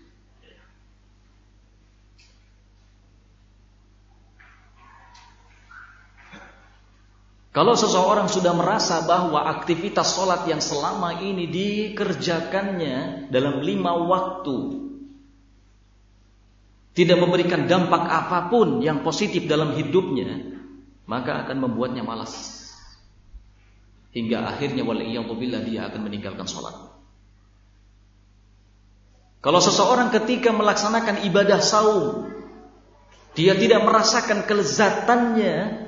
[SPEAKER 1] Kalau seseorang sudah merasa bahwa aktivitas sholat yang selama ini dikerjakannya dalam lima waktu tidak memberikan dampak apapun yang positif dalam hidupnya, maka akan membuatnya malas. Hingga akhirnya waliyadzubillah dia akan meninggalkan sholat. Kalau seseorang ketika melaksanakan ibadah saum, dia tidak merasakan kelezatannya,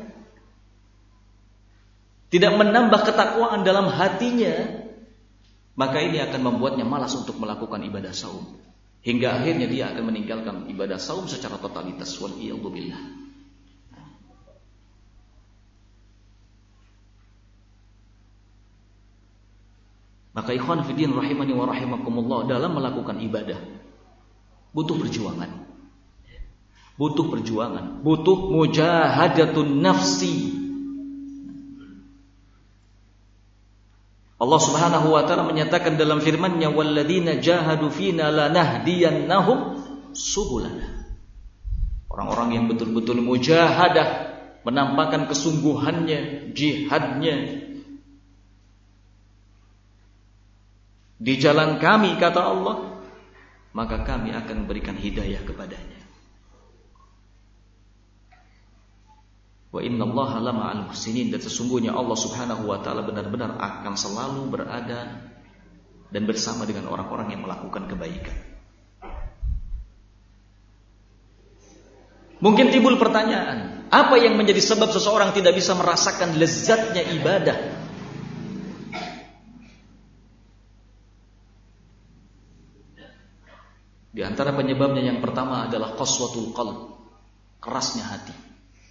[SPEAKER 1] tidak menambah ketakwaan dalam hatinya, maka ini akan membuatnya malas untuk melakukan ibadah saum. Hingga akhirnya dia akan meninggalkan ibadah saum secara totalitas. Waliyadzubillah. Maka ikhwan fiddin rahimani wa rahimakumullah, dalam melakukan ibadah butuh perjuangan. Butuh perjuangan, butuh mujahadatun nafsi. Allah Subhanahu wa taala menyatakan dalam firman-Nya, walladzina jahadu fina lanahdiyannahum subulana. Orang-orang yang betul-betul mujahadah, menampakkan kesungguhannya, jihadnya di jalan kami, kata Allah, maka kami akan berikan hidayah kepadanya. Wa innallaha lama'al muhsinin, dan sesungguhnya Allah Subhanahu wa taala benar-benar akan selalu berada dan bersama dengan orang-orang yang melakukan kebaikan. Mungkin timbul pertanyaan, apa yang menjadi sebab seseorang tidak bisa merasakan lezatnya ibadah? Di antara penyebabnya yang pertama adalah qaswatul qalb, kerasnya hati.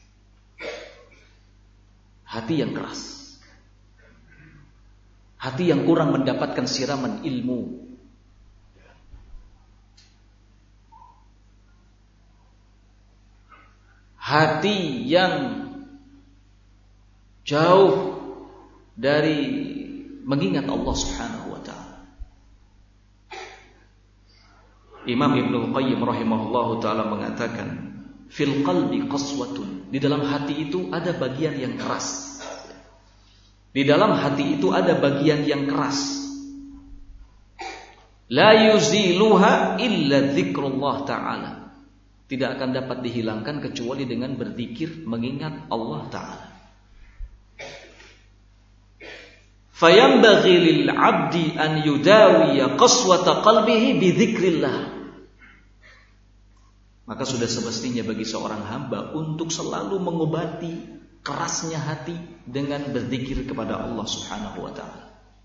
[SPEAKER 1] Hati yang keras, hati yang kurang mendapatkan siraman ilmu, hati yang jauh dari mengingat Allah Subhanahu wa taala. Imam Ibnu Qayyim rahimahullahu taala mengatakan, fil qalbi qaswatun, di dalam hati itu ada bagian yang keras. Di dalam hati itu ada bagian yang keras. La yuziluha illa dzikrullah ta'ala. Tidak akan dapat dihilangkan kecuali dengan berzikir, mengingat Allah Ta'ala. Fayambaghi lil 'abdi an yudawiya qaswata qalbihi bi dzikrillah. Maka sudah semestinya bagi seorang hamba untuk selalu mengobati kerasnya hati dengan berzikir kepada Allah Subhanahu wa taala.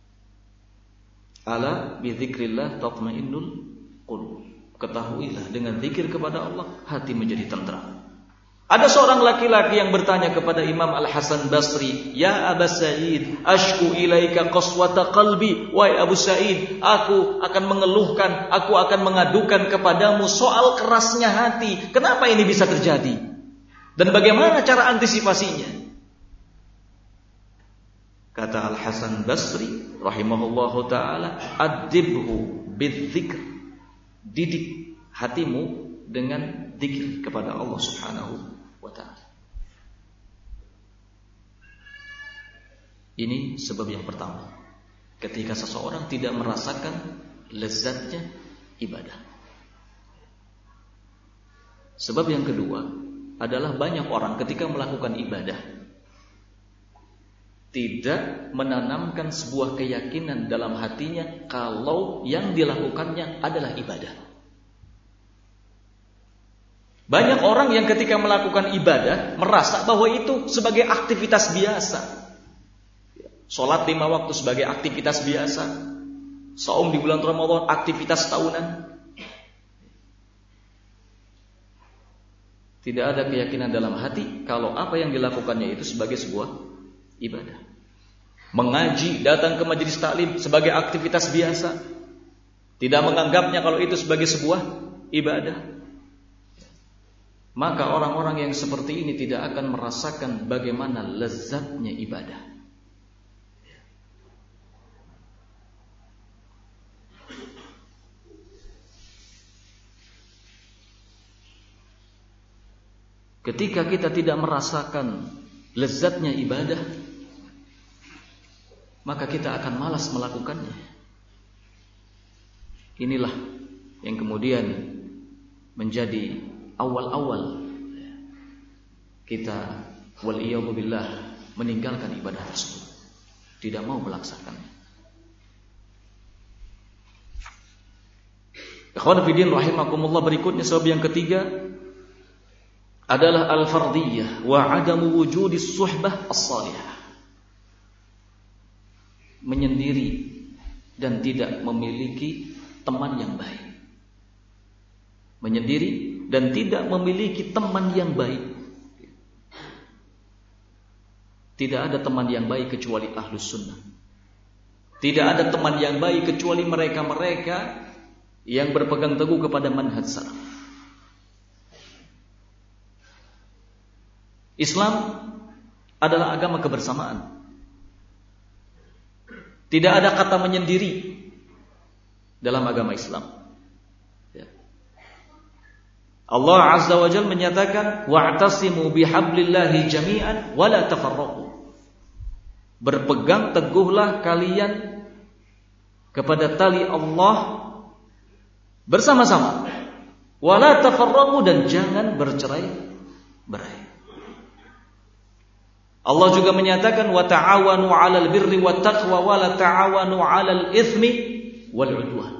[SPEAKER 1] Ala bi dzikrillah tatmainnul qulub. Ketahuilah, dengan zikir kepada Allah hati menjadi tenteram. Ada seorang laki-laki yang bertanya kepada Imam Al-Hasan Basri, "Ya Aba Sa'id, ashku ilaika qaswata qalbi." Wahai Abu Sa'id, aku akan mengeluhkan, aku akan mengadukan kepadamu soal kerasnya hati. Kenapa ini bisa terjadi? Dan bagaimana cara antisipasinya? Kata Al-Hasan Basri rahimahullahu ta'ala, "Adibhu bidzikr." Didik hatimu dengan zikir kepada Allah Subhanahu wa ta'ala. Ini sebab yang pertama, ketika seseorang tidak merasakan lezatnya ibadah. Sebab yang kedua adalah banyak orang ketika melakukan ibadah tidak menanamkan sebuah keyakinan dalam hatinya kalau yang dilakukannya adalah ibadah. Banyak orang yang ketika melakukan ibadah merasa bahwa itu sebagai aktivitas biasa. Sholat lima waktu sebagai aktivitas biasa. Saum di bulan Ramadan aktivitas tahunan. Tidak ada keyakinan dalam hati kalau apa yang dilakukannya itu sebagai sebuah ibadah. Mengaji, datang ke majelis taklim sebagai aktivitas biasa. Tidak menganggapnya kalau itu sebagai sebuah ibadah. Maka orang-orang yang seperti ini tidak akan merasakan bagaimana lezatnya ibadah. Ketika kita tidak merasakan lezatnya ibadah, maka kita akan malas melakukannya. Inilah yang kemudian menjadi awal-awal kita waliyadzubillah meninggalkan ibadah tersebut, tidak mau melaksanakannya. Ikhwan fillah rahimakumullah, berikutnya sebab yang ketiga adalah al-fardiyah wa adamu wujudi suhbah as-salihah. Menyendiri dan tidak memiliki teman yang baik. Menyendiri dan tidak memiliki teman yang baik. Tidak ada teman yang baik kecuali ahlus sunnah. Tidak ada teman yang baik kecuali mereka-mereka yang berpegang teguh kepada manhaj salaf. Islam adalah agama kebersamaan. Tidak ada kata menyendiri dalam agama Islam. Allah Azza wa Jalla menyatakan wa'tasimu bihablillahi jami'an wa la tafarraqu. Berpegang teguhlah kalian kepada tali Allah bersama-sama. Wa la tafarraqu, dan jangan bercerai-berai. Allah juga menyatakan wa ta'awanu 'alal birri wat taqwa wa la ta'awanu 'alal itsmi wal 'udwan.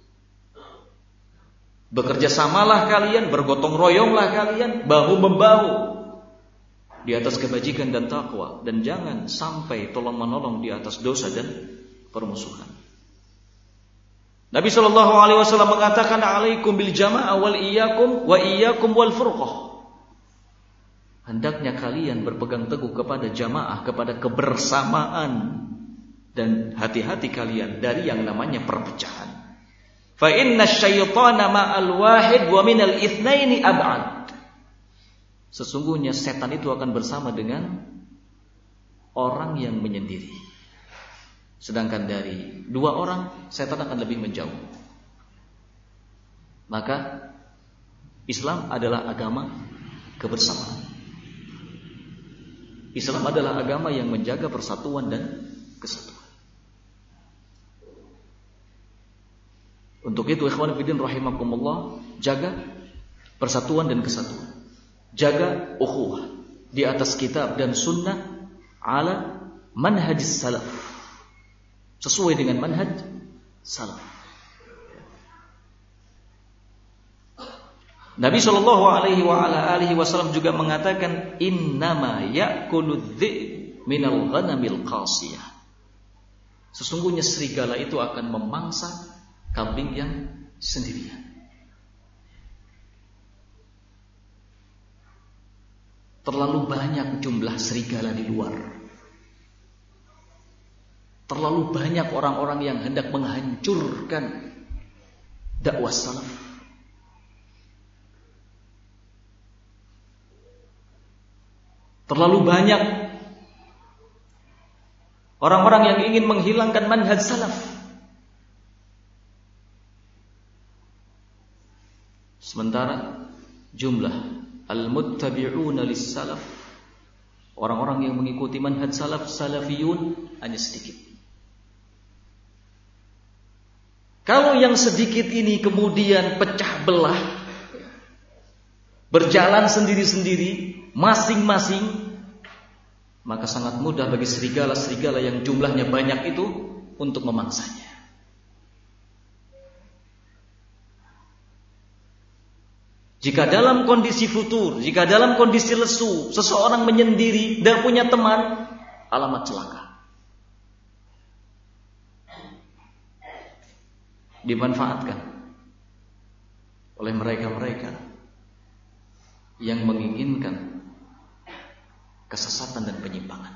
[SPEAKER 1] Bekerja samalah kalian, bergotong royonglah kalian, bahu-membahu di atas kebajikan dan takwa, dan jangan sampai tolong-menolong di atas dosa dan permusuhan. Nabi sallallahu alaihi wasallam mengatakan, "Alaikum bil jamaah wal iyyakum wa iyyakum wal furqah." Hendaknya kalian berpegang teguh kepada jamaah, kepada kebersamaan, dan hati-hati kalian dari yang namanya perpecahan. Fa inna syaitana ma'al wahid wa minal itsnaini ab'ad. Sesungguhnya setan itu akan bersama dengan orang yang menyendiri. Sedangkan dari dua orang, setan akan lebih menjauh. Maka Islam adalah agama kebersamaan. Islam adalah agama yang menjaga persatuan dan kesatuan. Untuk itu ikhwan fillah rahimakumullah, jaga persatuan dan kesatuan. Jaga ukhuwah di atas kitab dan sunnah ala manhajis salaf. Sesuai dengan manhaj salaf. Nabi sallallahu alaihi wa ala alihi wasallam juga mengatakan innama ya'kuludz dzib minal ghanamil qasiyah. Sesungguhnya serigala itu akan memangsa kambing yang sendirian. Terlalu banyak jumlah serigala di luar. Terlalu banyak orang-orang yang hendak menghancurkan dakwah salaf. Terlalu banyak orang-orang yang ingin menghilangkan manhaj salaf. Sementara jumlah al-muttabi'una lis-salaf, orang-orang yang mengikuti manhaj salaf, salafiyun, hanya sedikit. Kalau yang sedikit ini kemudian pecah belah, berjalan sendiri-sendiri, masing-masing, maka sangat mudah bagi serigala-serigala yang jumlahnya banyak itu untuk memangsanya. Jika dalam kondisi futur, jika dalam kondisi lesu, seseorang menyendiri dan punya teman, alamat celaka. Dimanfaatkan oleh mereka-mereka yang menginginkan kesesatan dan penyimpangan.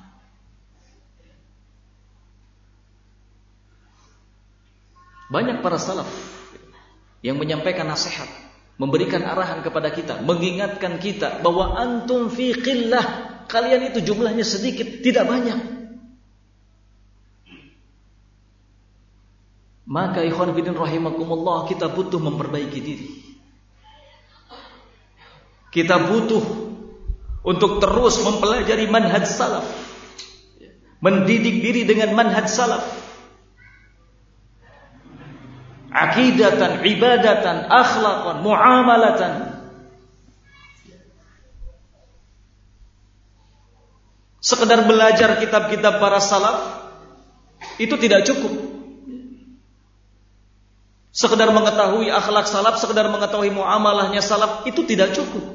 [SPEAKER 1] Banyak para salaf yang menyampaikan nasihat, memberikan arahan kepada kita, mengingatkan kita bahwa antum fi qillah, kalian itu jumlahnya sedikit, tidak banyak. Maka ikhwan fillah rahimakumullah, kita butuh memperbaiki diri. Kita butuh untuk terus mempelajari manhaj salaf, mendidik diri dengan manhaj salaf, akidatan, ibadatan, akhlaqan, muamalatan. Sekedar belajar kitab-kitab para salaf itu tidak cukup. Sekedar mengetahui akhlak salaf, sekedar mengetahui muamalahnya salaf itu tidak cukup.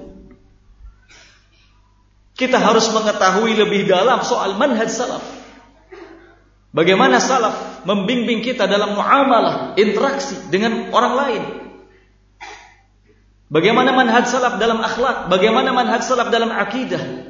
[SPEAKER 1] Kita harus mengetahui lebih dalam soal manhaj salaf. Bagaimana salaf membimbing kita dalam muamalah, interaksi dengan orang lain. Bagaimana manhaj salaf dalam akhlak, bagaimana manhaj salaf dalam akidah.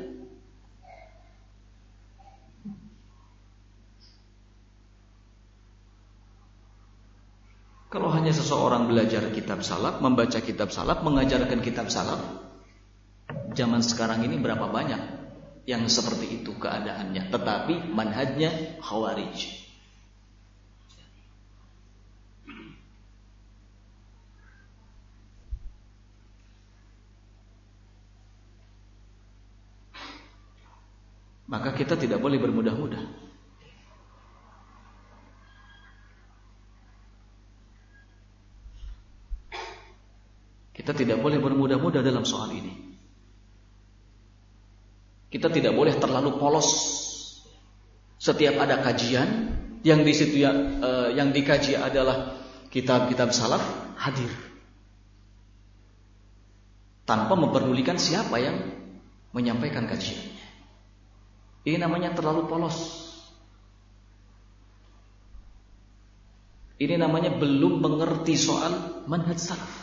[SPEAKER 1] Kalau hanya seseorang belajar kitab salaf, membaca kitab salaf, mengajarkan kitab salaf, zaman sekarang ini berapa banyak yang seperti itu keadaannya, tetapi manhajnya khawarij. Maka kita tidak boleh bermudah-mudah. Kita tidak boleh bermudah-mudah dalam soal ini. Kita tidak boleh terlalu polos. Setiap ada kajian yang di situ yang, uh, yang dikaji adalah kitab-kitab salaf, hadir tanpa memperdulikan siapa yang menyampaikan kajiannya. Ini namanya terlalu polos. Ini namanya belum mengerti soal manhaj salaf.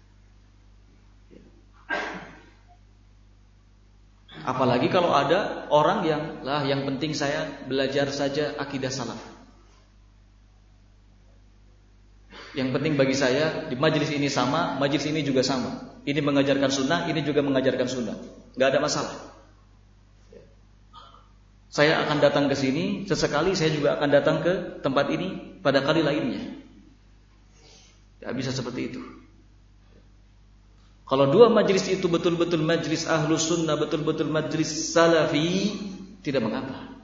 [SPEAKER 1] Apalagi kalau ada orang yang lah yang penting saya belajar saja akidah salaf. Yang penting bagi saya di majelis ini sama, majelis ini juga sama. Ini mengajarkan sunnah, ini juga mengajarkan sunnah. Gak ada masalah. Saya akan datang ke sini, sesekali saya juga akan datang ke tempat ini pada kali lainnya. Gak bisa seperti itu. Kalau dua majlis itu betul-betul majlis ahlus sunnah, betul-betul majlis salafi, tidak mengapa.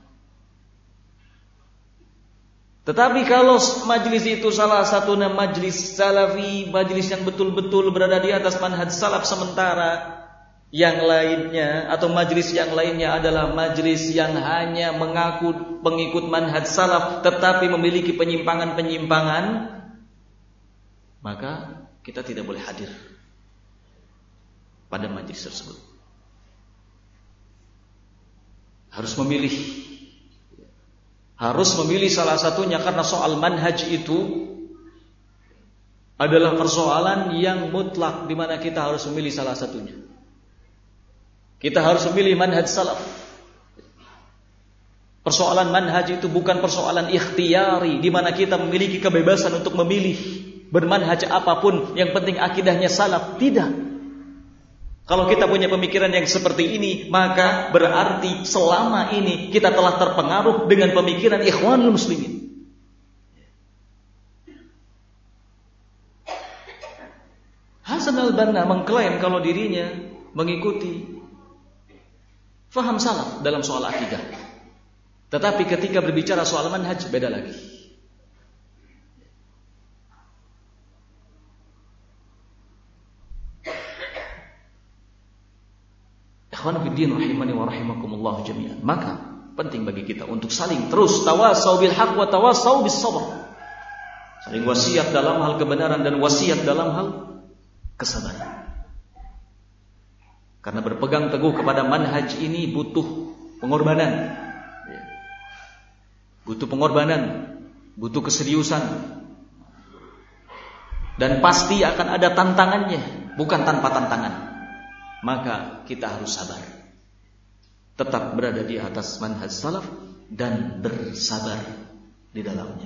[SPEAKER 1] Tetapi kalau majlis itu salah satunya majlis salafi, majlis yang betul-betul berada di atas manhaj salaf, sementara yang lainnya atau majlis yang lainnya adalah majlis yang hanya mengaku pengikut manhaj salaf tetapi memiliki penyimpangan-penyimpangan, maka kita tidak boleh hadir pada majlis tersebut. Harus memilih. Harus memilih salah satunya, karena soal manhaj itu adalah persoalan yang mutlak di mana kita harus memilih salah satunya. Kita harus memilih manhaj salaf. Persoalan manhaj itu bukan persoalan ikhtiyari di mana kita memiliki kebebasan untuk memilih bermanhaj apapun, yang penting akidahnya salaf. Tidak. Kalau kita punya pemikiran yang seperti ini, maka berarti selama ini kita telah terpengaruh dengan pemikiran Ikhwanul Muslimin. Hasan al-Banna mengklaim kalau dirinya mengikuti faham salaf dalam soal akidah. Tetapi ketika berbicara soal manhaj, beda lagi. Ikhwan fiddin rahimani wa rahimakumullah jami'an. Maka penting bagi kita untuk saling terus tawasau bil haq wa tawasau bis sabr. Saling wasiat dalam hal kebenaran dan wasiat dalam hal kesabaran. Karena berpegang teguh kepada manhaj ini butuh pengorbanan. Butuh pengorbanan, butuh keseriusan. Dan pasti akan ada tantangannya, bukan tanpa tantangan. Maka kita harus sabar. Tetap berada di atas manhaj salaf dan bersabar di dalamnya.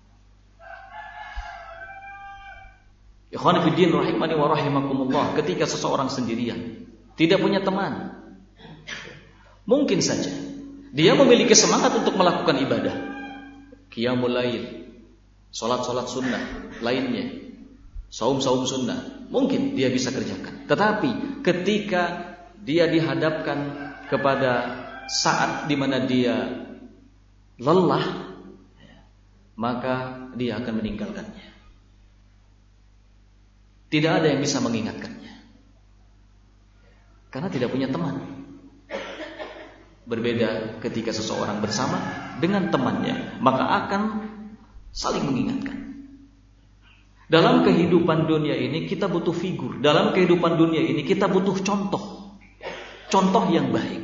[SPEAKER 1] Ikhwan fillah rahimani wa rahimakumullah, ketika seseorang sendirian, tidak punya teman, mungkin saja dia memiliki semangat untuk melakukan ibadah, qiyamul lail, salat-salat sunnah lainnya, saum-saum sunnah, mungkin dia bisa kerjakan. Tetapi ketika dia dihadapkan kepada saat di mana dia lelah, maka dia akan meninggalkannya. Tidak ada yang bisa mengingatkannya, karena tidak punya teman. Berbeda ketika seseorang bersama dengan temannya, maka akan saling mengingatkan. Dalam kehidupan dunia ini kita butuh figur. Dalam kehidupan dunia ini kita butuh contoh. Contoh yang baik.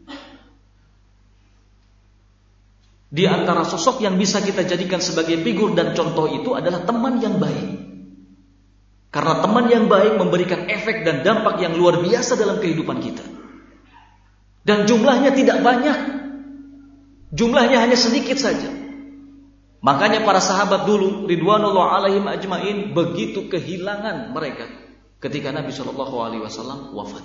[SPEAKER 1] Di antara sosok yang bisa kita jadikan sebagai figur dan contoh itu adalah teman yang baik. Karena teman yang baik memberikan efek dan dampak yang luar biasa dalam kehidupan kita. Dan jumlahnya tidak banyak. Jumlahnya hanya sedikit saja. Makanya para sahabat dulu ridwanullah alaihim ajmain begitu kehilangan mereka ketika Nabi shallallahu alaihi wasallam wafat.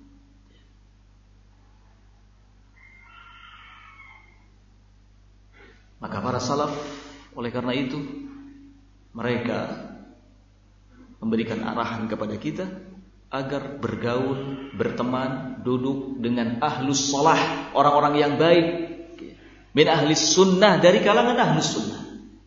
[SPEAKER 1] Maka para salaf oleh karena itu mereka memberikan arahan kepada kita agar bergaul, berteman, duduk dengan ahlus shalah, orang-orang yang baik, min ahlis sunnah, dari kalangan ahlus sunnah.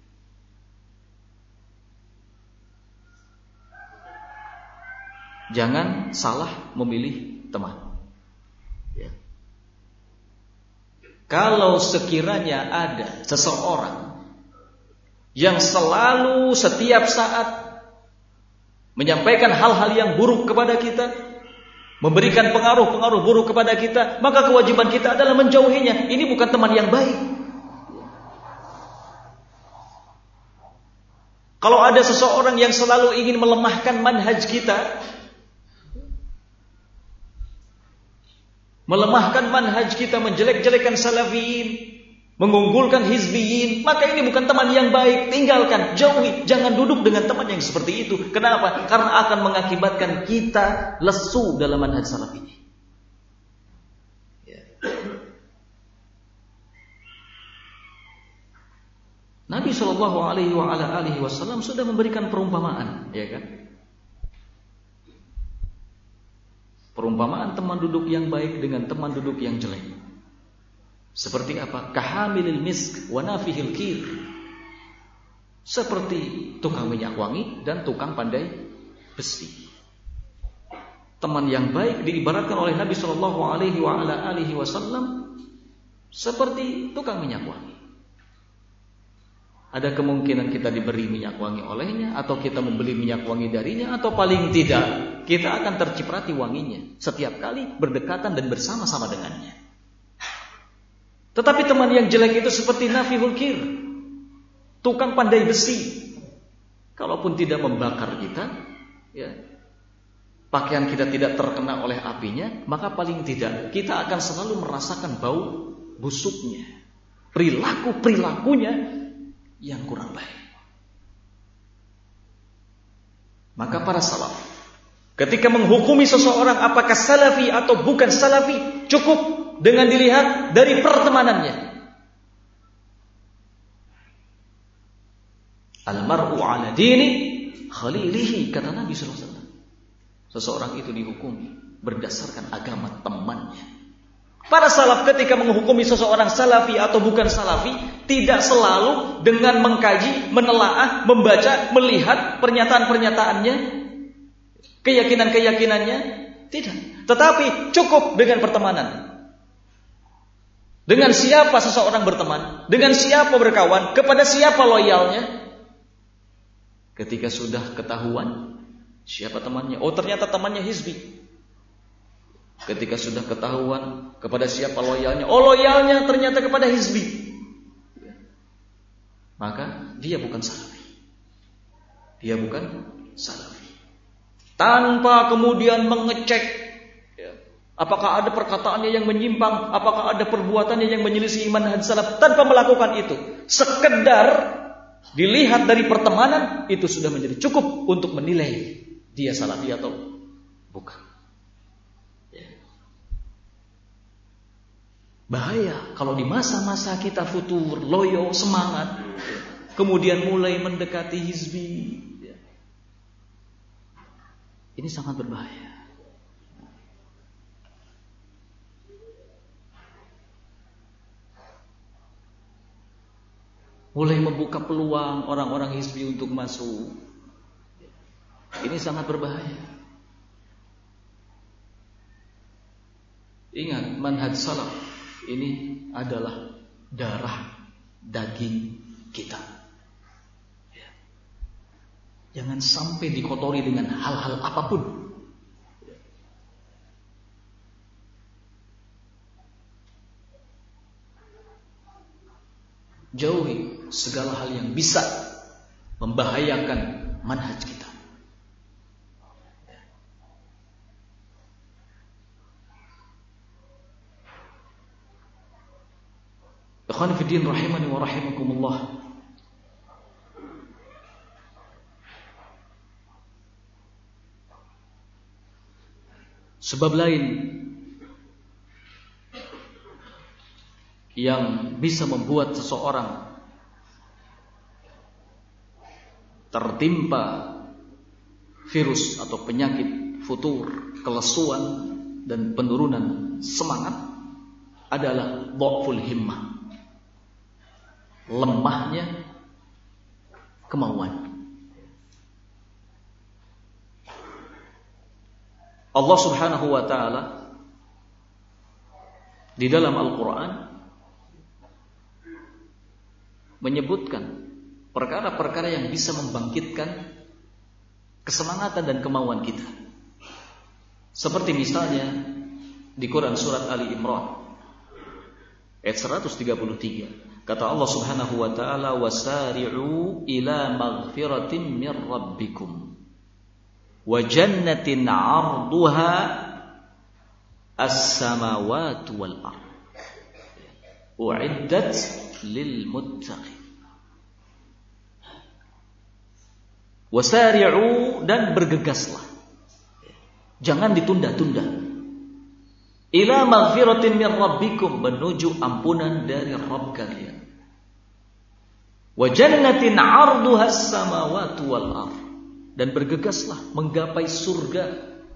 [SPEAKER 1] Jangan salah memilih teman. Ya. Kalau sekiranya ada seseorang yang selalu setiap saat menyampaikan hal-hal yang buruk kepada kita, memberikan pengaruh-pengaruh buruk kepada kita, maka kewajiban kita adalah menjauhinya. Ini bukan teman yang baik. Kalau ada seseorang yang selalu ingin melemahkan manhaj kita, melemahkan manhaj kita, menjelek-jelekan salafiyin, mengunggulkan hizbiyin, maka ini bukan teman yang baik. Tinggalkan, jauhi, jangan duduk dengan teman yang seperti itu. Kenapa? Karena akan mengakibatkan kita lesu dalam manhaj salaf ini. Ya. Nabi Shallallahu Alaihi Wasallam sudah memberikan perumpamaan, ya kan? Perumpamaan teman duduk yang baik dengan teman duduk yang jelek. Seperti apa? Kahamilil misk wa nafihil kir. Seperti tukang minyak wangi dan tukang pandai besi. Teman yang baik diibaratkan oleh Nabi Shallallahu Alaihi Wasallam seperti tukang minyak wangi. Ada kemungkinan kita diberi minyak wangi olehnya, atau kita membeli minyak wangi darinya, atau paling tidak kita akan terciprati wanginya setiap kali berdekatan dan bersama-sama dengannya. Tetapi teman yang jelek itu seperti nafihul kir, tukang pandai besi. Kalaupun tidak membakar kita, ya, pakaian kita tidak terkena oleh apinya, maka paling tidak kita akan selalu merasakan bau busuknya, perilaku-perilakunya yang kurang baik. Maka para salaf ketika menghukumi seseorang apakah salafi atau bukan salafi, cukup dengan dilihat dari pertemanannya. Al-mar'u ala dini khalilihi, kata Nabi sallallahu alaihi wasallam. Seseorang itu dihukumi berdasarkan agama temannya. Para salaf ketika menghukumi seseorang salafi atau bukan salafi, tidak selalu dengan mengkaji, menelaah, membaca, melihat pernyataan-pernyataannya, keyakinan-keyakinannya, tidak. Tetapi cukup dengan pertemanan. Dengan siapa seseorang berteman, dengan siapa berkawan, kepada siapa loyalnya. Ketika sudah ketahuan siapa temannya, oh ternyata temannya hizbi, Ketika sudah ketahuan kepada siapa loyalnya, oh loyalnya ternyata kepada hizbi, maka dia bukan salafi. Dia bukan salafi. Tanpa kemudian mengecek ya, apakah ada perkataannya yang menyimpang, apakah ada perbuatannya yang menyelisih manhaj salaf, tanpa melakukan itu, sekedar dilihat dari pertemanan, itu sudah menjadi cukup untuk menilai dia salafi atau bukan. Ya. Bahaya kalau di masa-masa kita futur, loyo, semangat, kemudian mulai mendekati hizbi. Ya. Ini sangat berbahaya. Mulai membuka peluang orang-orang hizbi untuk masuk. Ini sangat berbahaya. Ingat, manhaj salaf ini adalah darah daging kita. Ya. Jangan sampai dikotori dengan hal-hal apapun. Jauhi segala hal yang bisa membahayakan manhaj kita. Ikhwan fillah rahimani wa rahimakumullah. Sebab lain yang bisa membuat seseorang tertimpa virus atau penyakit futur, kelesuan dan penurunan semangat adalah dhaful himmah, lemahnya kemauan. Allah Subhanahu wa taala di dalam Al-Qur'an menyebutkan perkara-perkara yang bisa membangkitkan kesemangatan dan kemauan kita. Seperti misalnya di Quran surat Ali Imran ayat seratus tiga puluh tiga, kata Allah Subhanahu wa taala, wasari'u ila maghfiratin mir rabbikum wa jannatin 'arduha as-samawati wal ardh u'iddat lil muttaqin. Wasari'u, dan bergegaslah, jangan ditunda-tunda, ila maghfiratin min rabbikum, menuju ampunan dari Rabb kalian, wa jannatin 'arduha as-samawati wal ardh, dan bergegaslah menggapai surga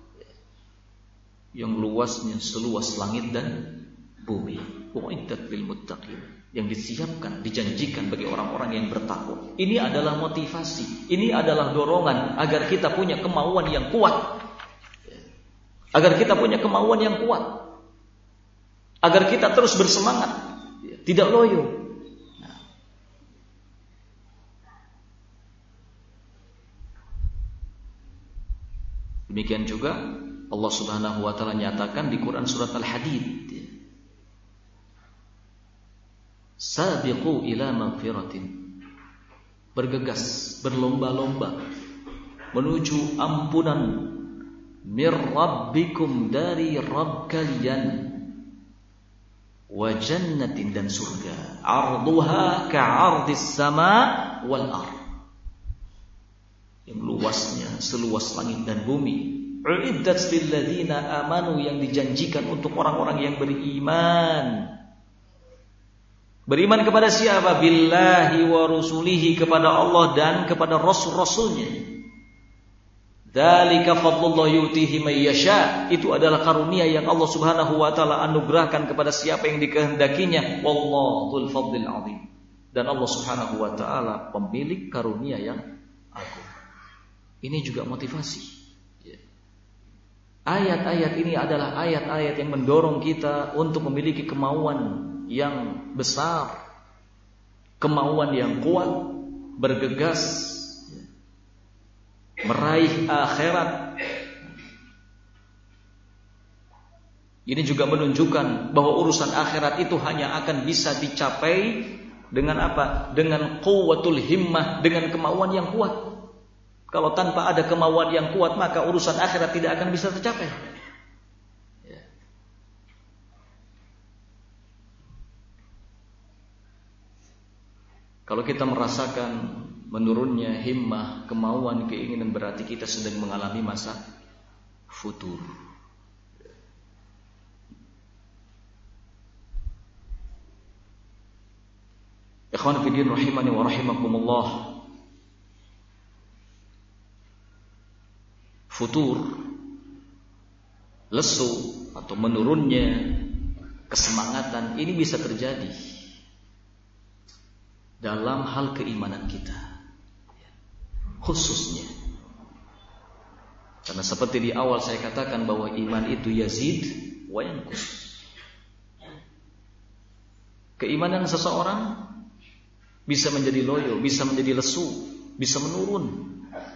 [SPEAKER 1] yang luasnya seluas langit dan bumi, u'iddat lil muttaqin, yang disiapkan, dijanjikan bagi orang-orang yang bertakwa. Ini adalah motivasi, ini adalah dorongan agar kita punya kemauan yang kuat, agar kita punya kemauan yang kuat, agar kita terus bersemangat, tidak loyo. Nah. Demikian juga Allah Subhanahu wa taala nyatakan di Quran surat Al-Hadid, sabiqu ila maghfiratin, bergegas, berlomba-lomba menuju ampunan, mir rabbikum, dari Rabb kalian, wa jannatin, dan surga, arduha ka'ardis sama wal ardh, yang luasnya seluas langit dan bumi, uiddat lil ladzina amanu, yang dijanjikan untuk orang-orang yang beriman. Beriman kepada siapa? Billahi wa rusulihi, kepada Allah dan kepada rasul-rasulnya. Dzalika fadlullah yu'tihi may yasha, itu adalah karunia yang Allah Subhanahu wa taala anugerahkan kepada siapa yang dikehendakinya. Wallahu dzul fadlil azim, dan Allah Subhanahu wa taala pemilik karunia yang agung. Ini juga motivasi. Ayat-ayat ini adalah ayat-ayat yang mendorong kita untuk memiliki kemauan yang besar, kemauan yang kuat, bergegas meraih akhirat. Ini juga menunjukkan bahwa urusan akhirat itu hanya akan bisa dicapai dengan apa? Dengan quwwatul himmah, dengan kemauan yang kuat. Kalau tanpa ada kemauan yang kuat, maka urusan akhirat tidak akan bisa tercapai. Ya. Kalau kita merasakan menurunnya himmah, kemauan, keinginan, berarti kita sedang mengalami masa futur. Ikhwan fillah rahimani wa rahimakumullah. Futur, lesu atau menurunnya kesemangatan ini bisa terjadi dalam hal keimanan kita, khususnya karena seperti di awal saya katakan bahwa iman itu yazid wa yanqus. Keimanan seseorang bisa menjadi loyo, bisa menjadi lesu, bisa menurun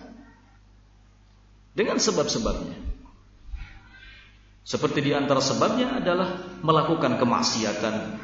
[SPEAKER 1] dengan sebab-sebabnya. Seperti di antara sebabnya adalah melakukan kemaksiatan,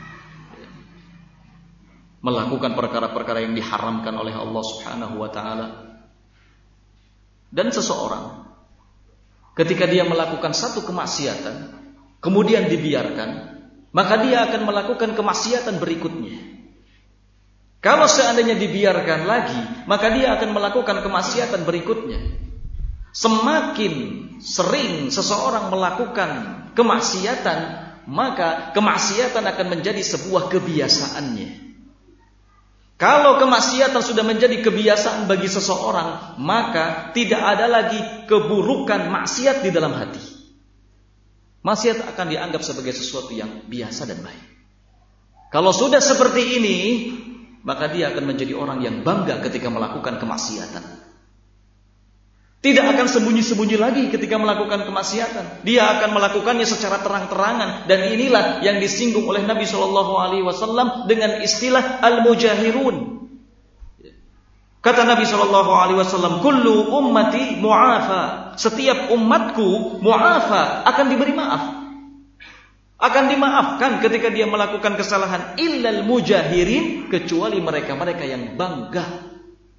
[SPEAKER 1] melakukan perkara-perkara yang diharamkan oleh Allah Subhanahu wa taala. Dan seseorang ketika dia melakukan satu kemaksiatan kemudian dibiarkan, maka dia akan melakukan kemaksiatan berikutnya. Kalau seandainya dibiarkan lagi, maka dia akan melakukan kemaksiatan berikutnya. Semakin sering seseorang melakukan kemaksiatan, maka kemaksiatan akan menjadi sebuah kebiasaannya. Kalau kemaksiatan sudah menjadi kebiasaan bagi seseorang, maka tidak ada lagi keburukan maksiat di dalam hati. Maksiat akan dianggap sebagai sesuatu yang biasa dan baik. Kalau sudah seperti ini, maka dia akan menjadi orang yang bangga ketika melakukan kemaksiatan. Tidak akan sembunyi-sembunyi lagi ketika melakukan kemaksiatan. Dia akan melakukannya secara terang-terangan. Dan inilah yang disinggung oleh Nabi shallallahu alaihi wasallam dengan istilah al-mujahirun. Kata Nabi shallallahu alaihi wasallam, kullu ummati mu'afa. Setiap umatku mu'afa, akan diberi maaf, akan dimaafkan ketika dia melakukan kesalahan, illal mujahirin, kecuali mereka-mereka yang bangga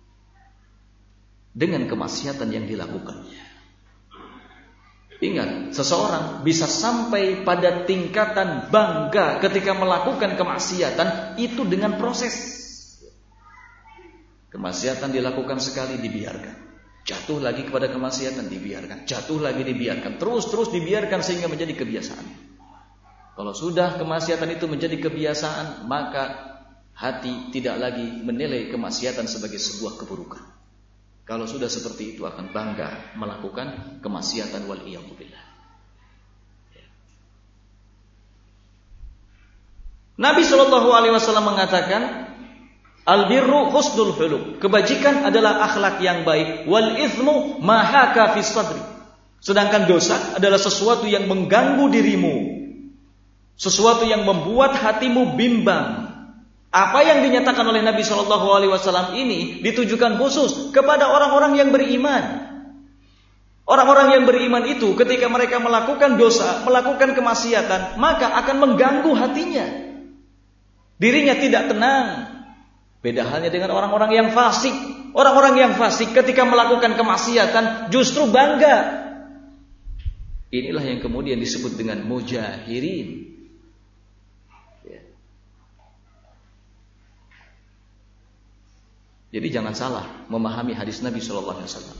[SPEAKER 1] dengan kemaksiatan yang dilakukannya. Ingat, seseorang bisa sampai pada tingkatan bangga ketika melakukan kemaksiatan itu dengan proses. Kemaksiatan dilakukan sekali, dibiarkan. Jatuh lagi kepada kemaksiatan, dibiarkan. Jatuh lagi, dibiarkan. Terus-terus dibiarkan sehingga menjadi kebiasaan. Kalau sudah kemaksiatan itu menjadi kebiasaan, maka hati tidak lagi menilai kemaksiatan sebagai sebuah keburukan. Kalau sudah seperti itu akan bangga melakukan kemaksiatan, wal iyadzu billah. Nabi shallallahu alaihi wasallam mengatakan, al-birru husnul khuluq. Kebajikan adalah akhlak yang baik. Wal itsmu ma haka fis sadri. Sedangkan dosa adalah sesuatu yang mengganggu dirimu, sesuatu yang membuat hatimu bimbang. Apa yang dinyatakan oleh Nabi shallallahu alaihi wasallam ini ditujukan khusus kepada orang-orang yang beriman. Orang-orang yang beriman itu ketika mereka melakukan dosa, melakukan kemaksiatan, maka akan mengganggu hatinya. Dirinya tidak tenang. Beda halnya dengan orang-orang yang fasik. Orang-orang yang fasik ketika melakukan kemaksiatan justru bangga. Inilah yang kemudian disebut dengan mujahirin. Jadi jangan salah memahami hadis Nabi shallallahu alaihi wasallam.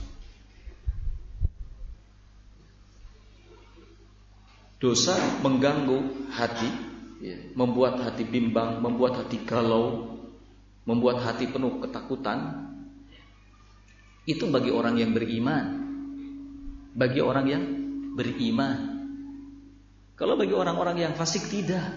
[SPEAKER 1] Dosa mengganggu hati, membuat hati bimbang, membuat hati galau, membuat hati penuh ketakutan. Itu bagi orang yang beriman. Bagi orang yang beriman. Kalau bagi orang-orang yang fasik tidak.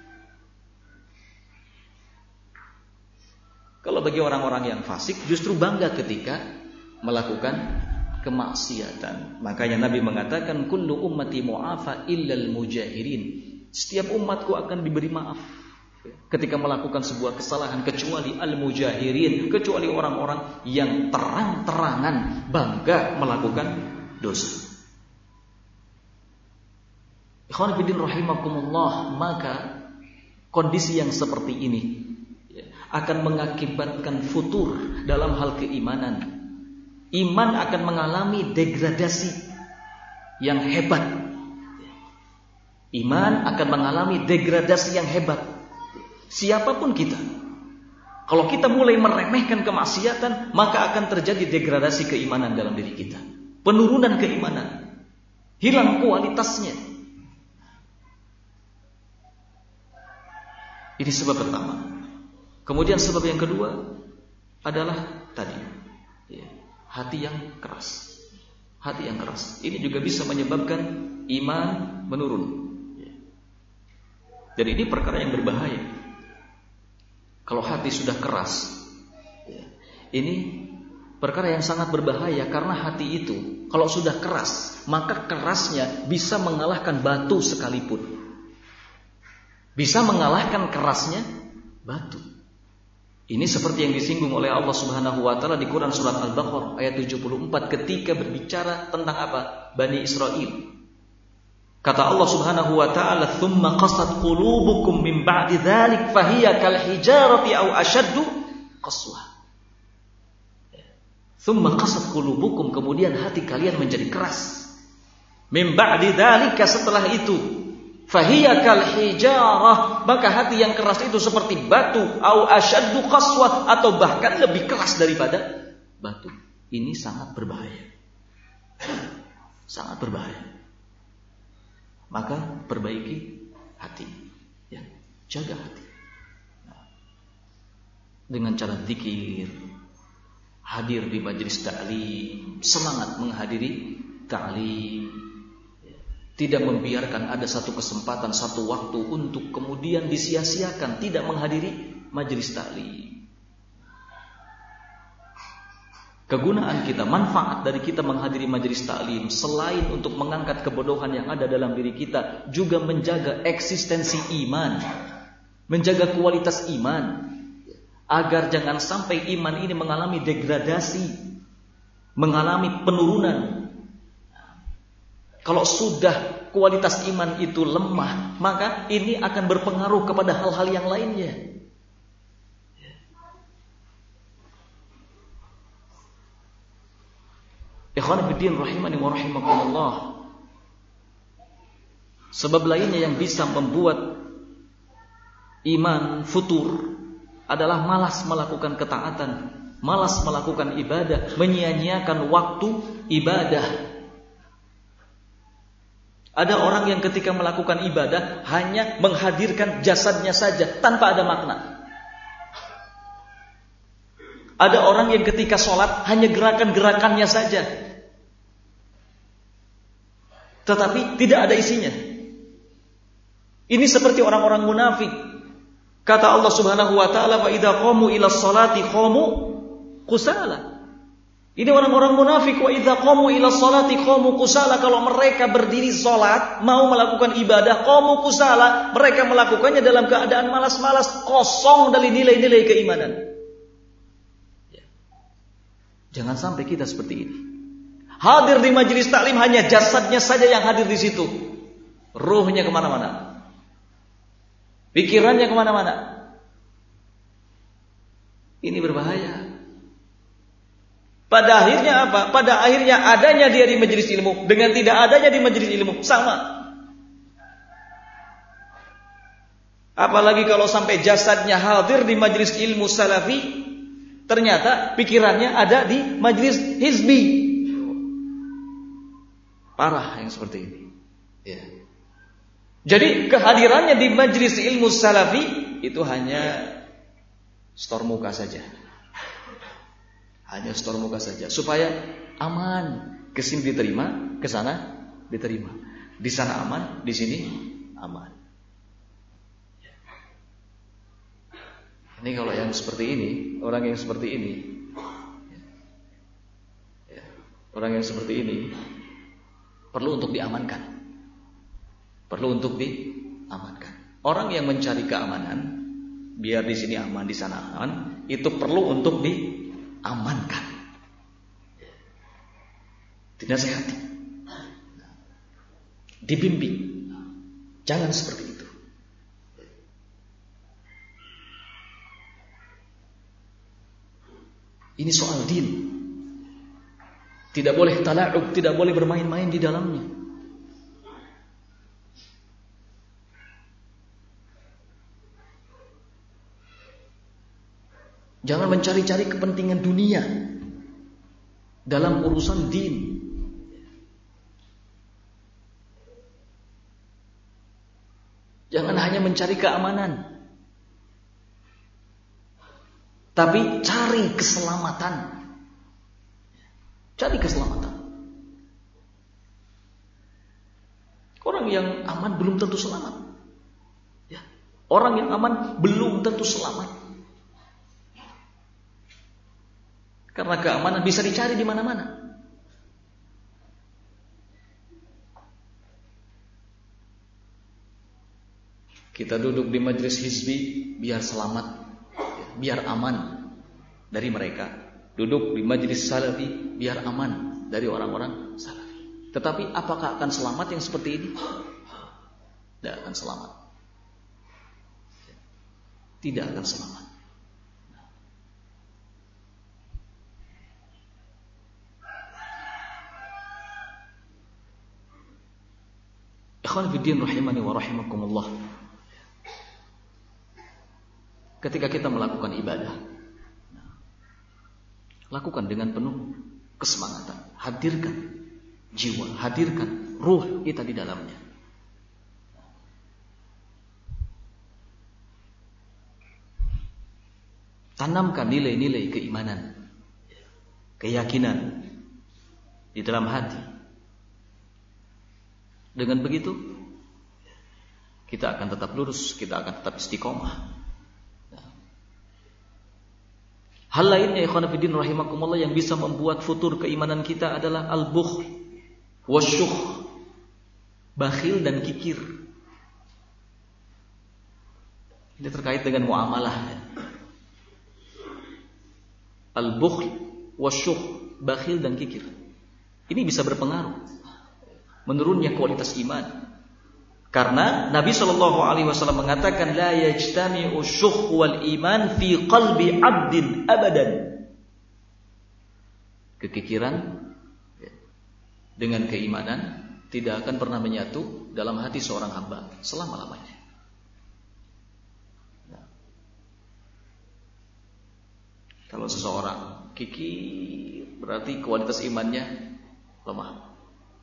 [SPEAKER 1] Kalau bagi orang-orang yang fasik justru bangga ketika melakukan kemaksiatan. Makanya Nabi mengatakan, kullu ummati mu'afa illal mujahirin. Setiap umatku akan diberi maaf ketika melakukan sebuah kesalahan, kecuali al-mujahirin, kecuali orang-orang yang terang-terangan bangga melakukan dosa.
[SPEAKER 2] Ikhwan fillah rahimakumullah, maka kondisi yang seperti ini akan mengakibatkan futur dalam hal keimanan. Iman akan mengalami degradasi yang hebat. Iman akan mengalami degradasi yang hebat. Siapapun kita, kalau kita mulai meremehkan kemaksiatan, maka akan terjadi degradasi keimanan dalam diri kita. Penurunan keimanan, hilang kualitasnya. Ini sebab pertama. Kemudian sebab yang kedua adalah tadi, ya, hati yang keras. Hati yang keras. Ini juga bisa menyebabkan iman menurun. Ya. Jadi ini perkara yang berbahaya. Kalau hati sudah keras, ya, ini perkara yang sangat berbahaya karena hati itu kalau sudah keras, maka kerasnya bisa mengalahkan batu sekalipun. Bisa mengalahkan kerasnya batu. Ini seperti yang disinggung oleh Allah Subhanahu wa taala di Quran surat Al-Baqarah ayat tujuh puluh empat ketika berbicara tentang apa? Bani Israel. Kata Allah Subhanahu wa taala, "Tsumma qasat qulubukum min ba'di dzalik fahiya kal hijarati aw ashaddu qaswah." Tsumma qasat qulubukum, kemudian hati kalian menjadi keras. Min ba'di dzalika, setelah itu fahiya kal hijarah, maka hati yang keras itu seperti batu, au asyaddu qaswah, atau bahkan lebih keras daripada batu. Ini sangat berbahaya. Sangat berbahaya. Maka perbaiki hati, ya, jaga hati. Nah, dengan cara zikir, hadir di majelis ta'lim, semangat menghadiri ta'lim. Tidak membiarkan ada satu kesempatan, satu waktu untuk kemudian disia-siakan, tidak menghadiri majelis ta'lim. Kegunaan kita, manfaat dari kita menghadiri majelis ta'lim, selain untuk mengangkat kebodohan yang ada dalam diri kita, juga menjaga eksistensi iman, menjaga kualitas iman, agar jangan sampai iman ini mengalami degradasi, mengalami penurunan. Kalau sudah kualitas iman itu lemah, maka ini akan berpengaruh kepada hal-hal yang lainnya. Ikhwan fillah rahimani wa rahimakumullah. Sebab lainnya yang bisa membuat iman futur adalah malas melakukan ketaatan, malas melakukan ibadah, menyia-nyiakan waktu ibadah. Ada orang yang ketika melakukan ibadah hanya menghadirkan jasadnya saja tanpa ada makna. Ada orang yang ketika sholat hanya gerakan-gerakannya saja, tetapi tidak ada isinya. Ini seperti orang-orang munafik. Kata Allah Subhanahu wa taala, "Wa idza qamu ila sholati qamu kusala." Ini orang-orang munafik, wa idza qamu ila sholati qamu kusala, kalau mereka berdiri salat, mau melakukan ibadah, qamu kusala, mereka melakukannya dalam keadaan malas-malas, kosong dari nilai-nilai keimanan. Ya. Jangan sampai kita seperti ini. Hadir di majelis taklim hanya jasadnya saja yang hadir di situ. Ruhnya kemana-mana. Pikirannya kemana-mana. Ini berbahaya. Pada akhirnya apa? Pada akhirnya adanya dia di majelis ilmu dengan tidak adanya di majelis ilmu sama. Apalagi kalau sampai jasadnya hadir di majelis ilmu salafi, ternyata pikirannya ada di majelis hizbi. Parah yang seperti ini. Ya. Jadi kehadirannya di majelis ilmu salafi itu hanya stor muka saja. Hanya setor muka saja supaya aman, ke sini diterima, ke sana diterima. Di sana aman, di sini aman. Ini kalau yang seperti ini, orang yang seperti ini, ya, orang yang seperti ini perlu untuk diamankan. Perlu untuk diamankan. Orang yang mencari keamanan, biar di sini aman, di sana aman, itu perlu untuk di amankan, dinasihati, dibimbing, Jangan seperti itu. Ini soal din. Tidak boleh tala'ub, tidak boleh bermain-main di dalamnya. Jangan mencari-cari kepentingan dunia dalam urusan din. Jangan hanya mencari keamanan, tapi cari keselamatan. Cari keselamatan. Orang yang aman belum tentu selamat. Ya. Orang yang aman belum tentu selamat. Karena keamanan bisa dicari di mana-mana. Kita duduk di majelis hizbi biar selamat, biar aman dari mereka. Duduk di majelis salafi biar aman dari orang-orang salafi. Tetapi apakah akan selamat yang seperti ini? Tidak akan selamat. Tidak akan selamat. Ikhwan fiddin rahimani wa rahimakumullah. Ketika kita melakukan ibadah, lakukan dengan penuh kesemangatan. Hadirkan jiwa, hadirkan ruh kita di dalamnya. Tanamkan nilai-nilai keimanan, keyakinan di dalam hati. Dengan begitu, kita akan tetap lurus, kita akan tetap istiqomah. Hal lainnya ikhwan fillah rahimakumullah yang bisa membuat futur keimanan kita adalah al-bukhl wasyukh, bakhil dan kikir. Ini terkait dengan muamalah. Al-bukhl wasyukh, bakhil dan kikir. Ini bisa berpengaruh menurunnya kualitas iman. Karena Nabi shallallahu alaihi wasallam mengatakan la yajtami'u syukh wal iman fi qalbi 'abdin abadan. Kekikiran dengan keimanan tidak akan pernah menyatu dalam hati seorang hamba selama-lamanya. Nah. Kalau seseorang kikir berarti kualitas imannya lemah.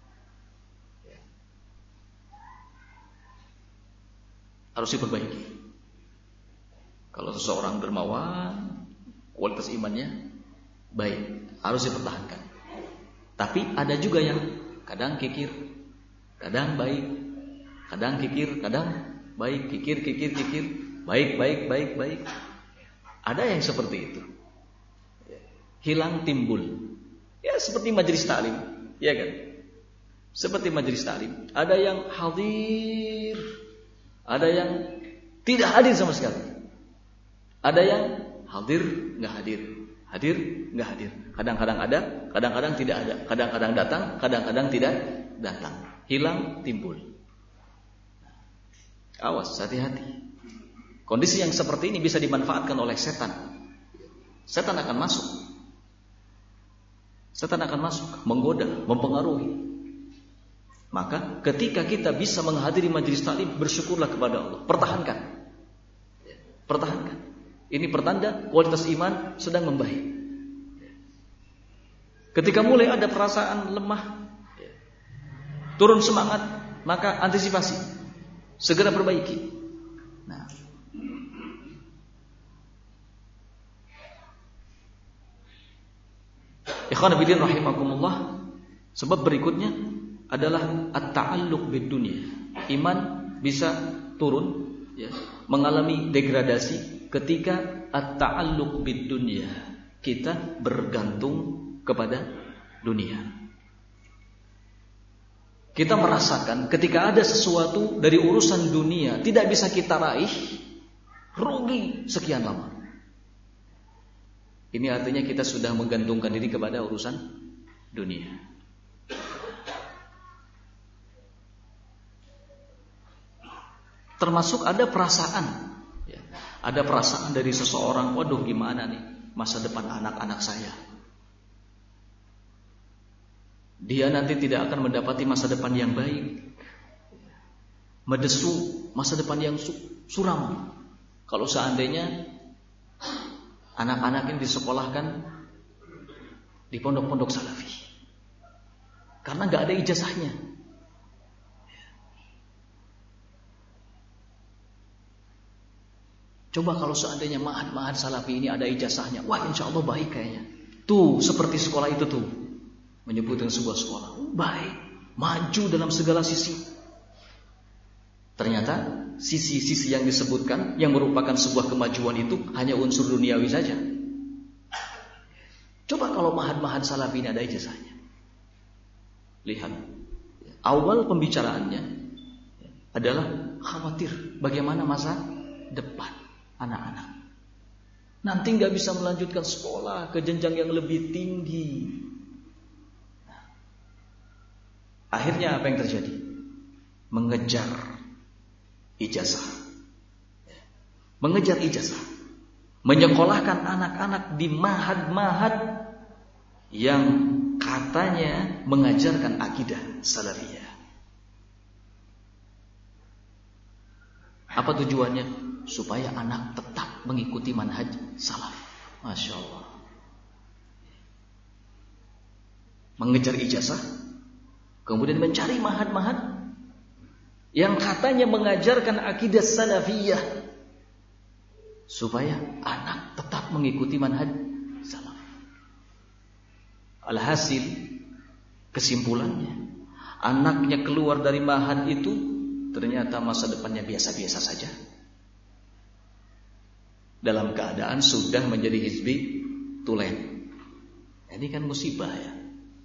[SPEAKER 2] Harus diperbaiki. Kalau seseorang dermawan, kualitas imannya baik, harus dipertahankan. Tapi ada juga yang kadang kikir, kadang baik, kadang kikir, kadang baik, kikir, kikir, kikir, baik, baik, baik, baik. Ada yang seperti itu. Hilang timbul. Ya seperti majelis taklim, ya kan? Seperti majelis taklim. Ada yang hadir, ada yang tidak hadir sama sekali. Ada yang hadir, nggak hadir. Hadir, nggak hadir. Kadang-kadang ada, kadang-kadang tidak ada. Kadang-kadang datang, kadang-kadang tidak datang. Hilang, timbul. Awas, hati-hati. Kondisi yang seperti ini bisa dimanfaatkan oleh setan. Setan akan masuk. Setan akan masuk, menggoda, mempengaruhi. Maka ketika kita bisa menghadiri majelis taklim, bersyukurlah kepada Allah. Pertahankan. Pertahankan. Ini pertanda kualitas iman sedang membaik. Ketika mulai ada perasaan lemah, turun semangat, maka antisipasi. Segera perbaiki. Nah. Ikhwan fillah rahimakumullah. Sebab berikutnya adalah at-ta'alluq bid-dunya. Iman bisa turun, ya, mengalami degradasi ketika at-ta'alluq bid-dunya. Kita bergantung kepada dunia. Kita merasakan ketika ada sesuatu dari urusan dunia tidak bisa kita raih, rugi sekian lama. Ini artinya kita sudah menggantungkan diri kepada urusan dunia. Termasuk ada perasaan, ya. Ada perasaan dari seseorang, waduh gimana nih masa depan anak-anak saya. Dia nanti tidak akan mendapati masa depan yang baik. Mendesu masa depan yang suram. Kalau seandainya anak-anak ini disekolahkan di pondok-pondok salafi, karena nggak ada ijazahnya. Coba kalau seandainya ma'had-ma'had salafi ini ada ijazahnya, wah insya Allah baik kayaknya. Tuh seperti sekolah itu tuh, menyebutkan sebuah sekolah baik, maju dalam segala sisi. Ternyata sisi-sisi yang disebutkan yang merupakan sebuah kemajuan itu hanya unsur duniawi saja. Coba kalau ma'had-ma'had salafi ini ada ijazahnya. Lihat, awal pembicaraannya adalah khawatir bagaimana masa depan anak-anak. Nanti nggak bisa melanjutkan sekolah ke jenjang yang lebih tinggi. Nah, akhirnya apa yang terjadi? Mengejar ijazah. Mengejar ijazah. Menyekolahkan anak-anak di mahad-mahad yang katanya mengajarkan akidah salafiyah. Apa tujuannya? Supaya anak tetap mengikuti manhaj salaf. Masya Allah. Mengejar ijazah, kemudian mencari mahad-mahad yang katanya mengajarkan akidah salafiyah, supaya anak tetap mengikuti manhaj salaf. Alhasil, kesimpulannya, anaknya keluar dari mahad itu ternyata masa depannya biasa-biasa saja. Dalam keadaan sudah menjadi hizbi tulen. Ini kan musibah ya.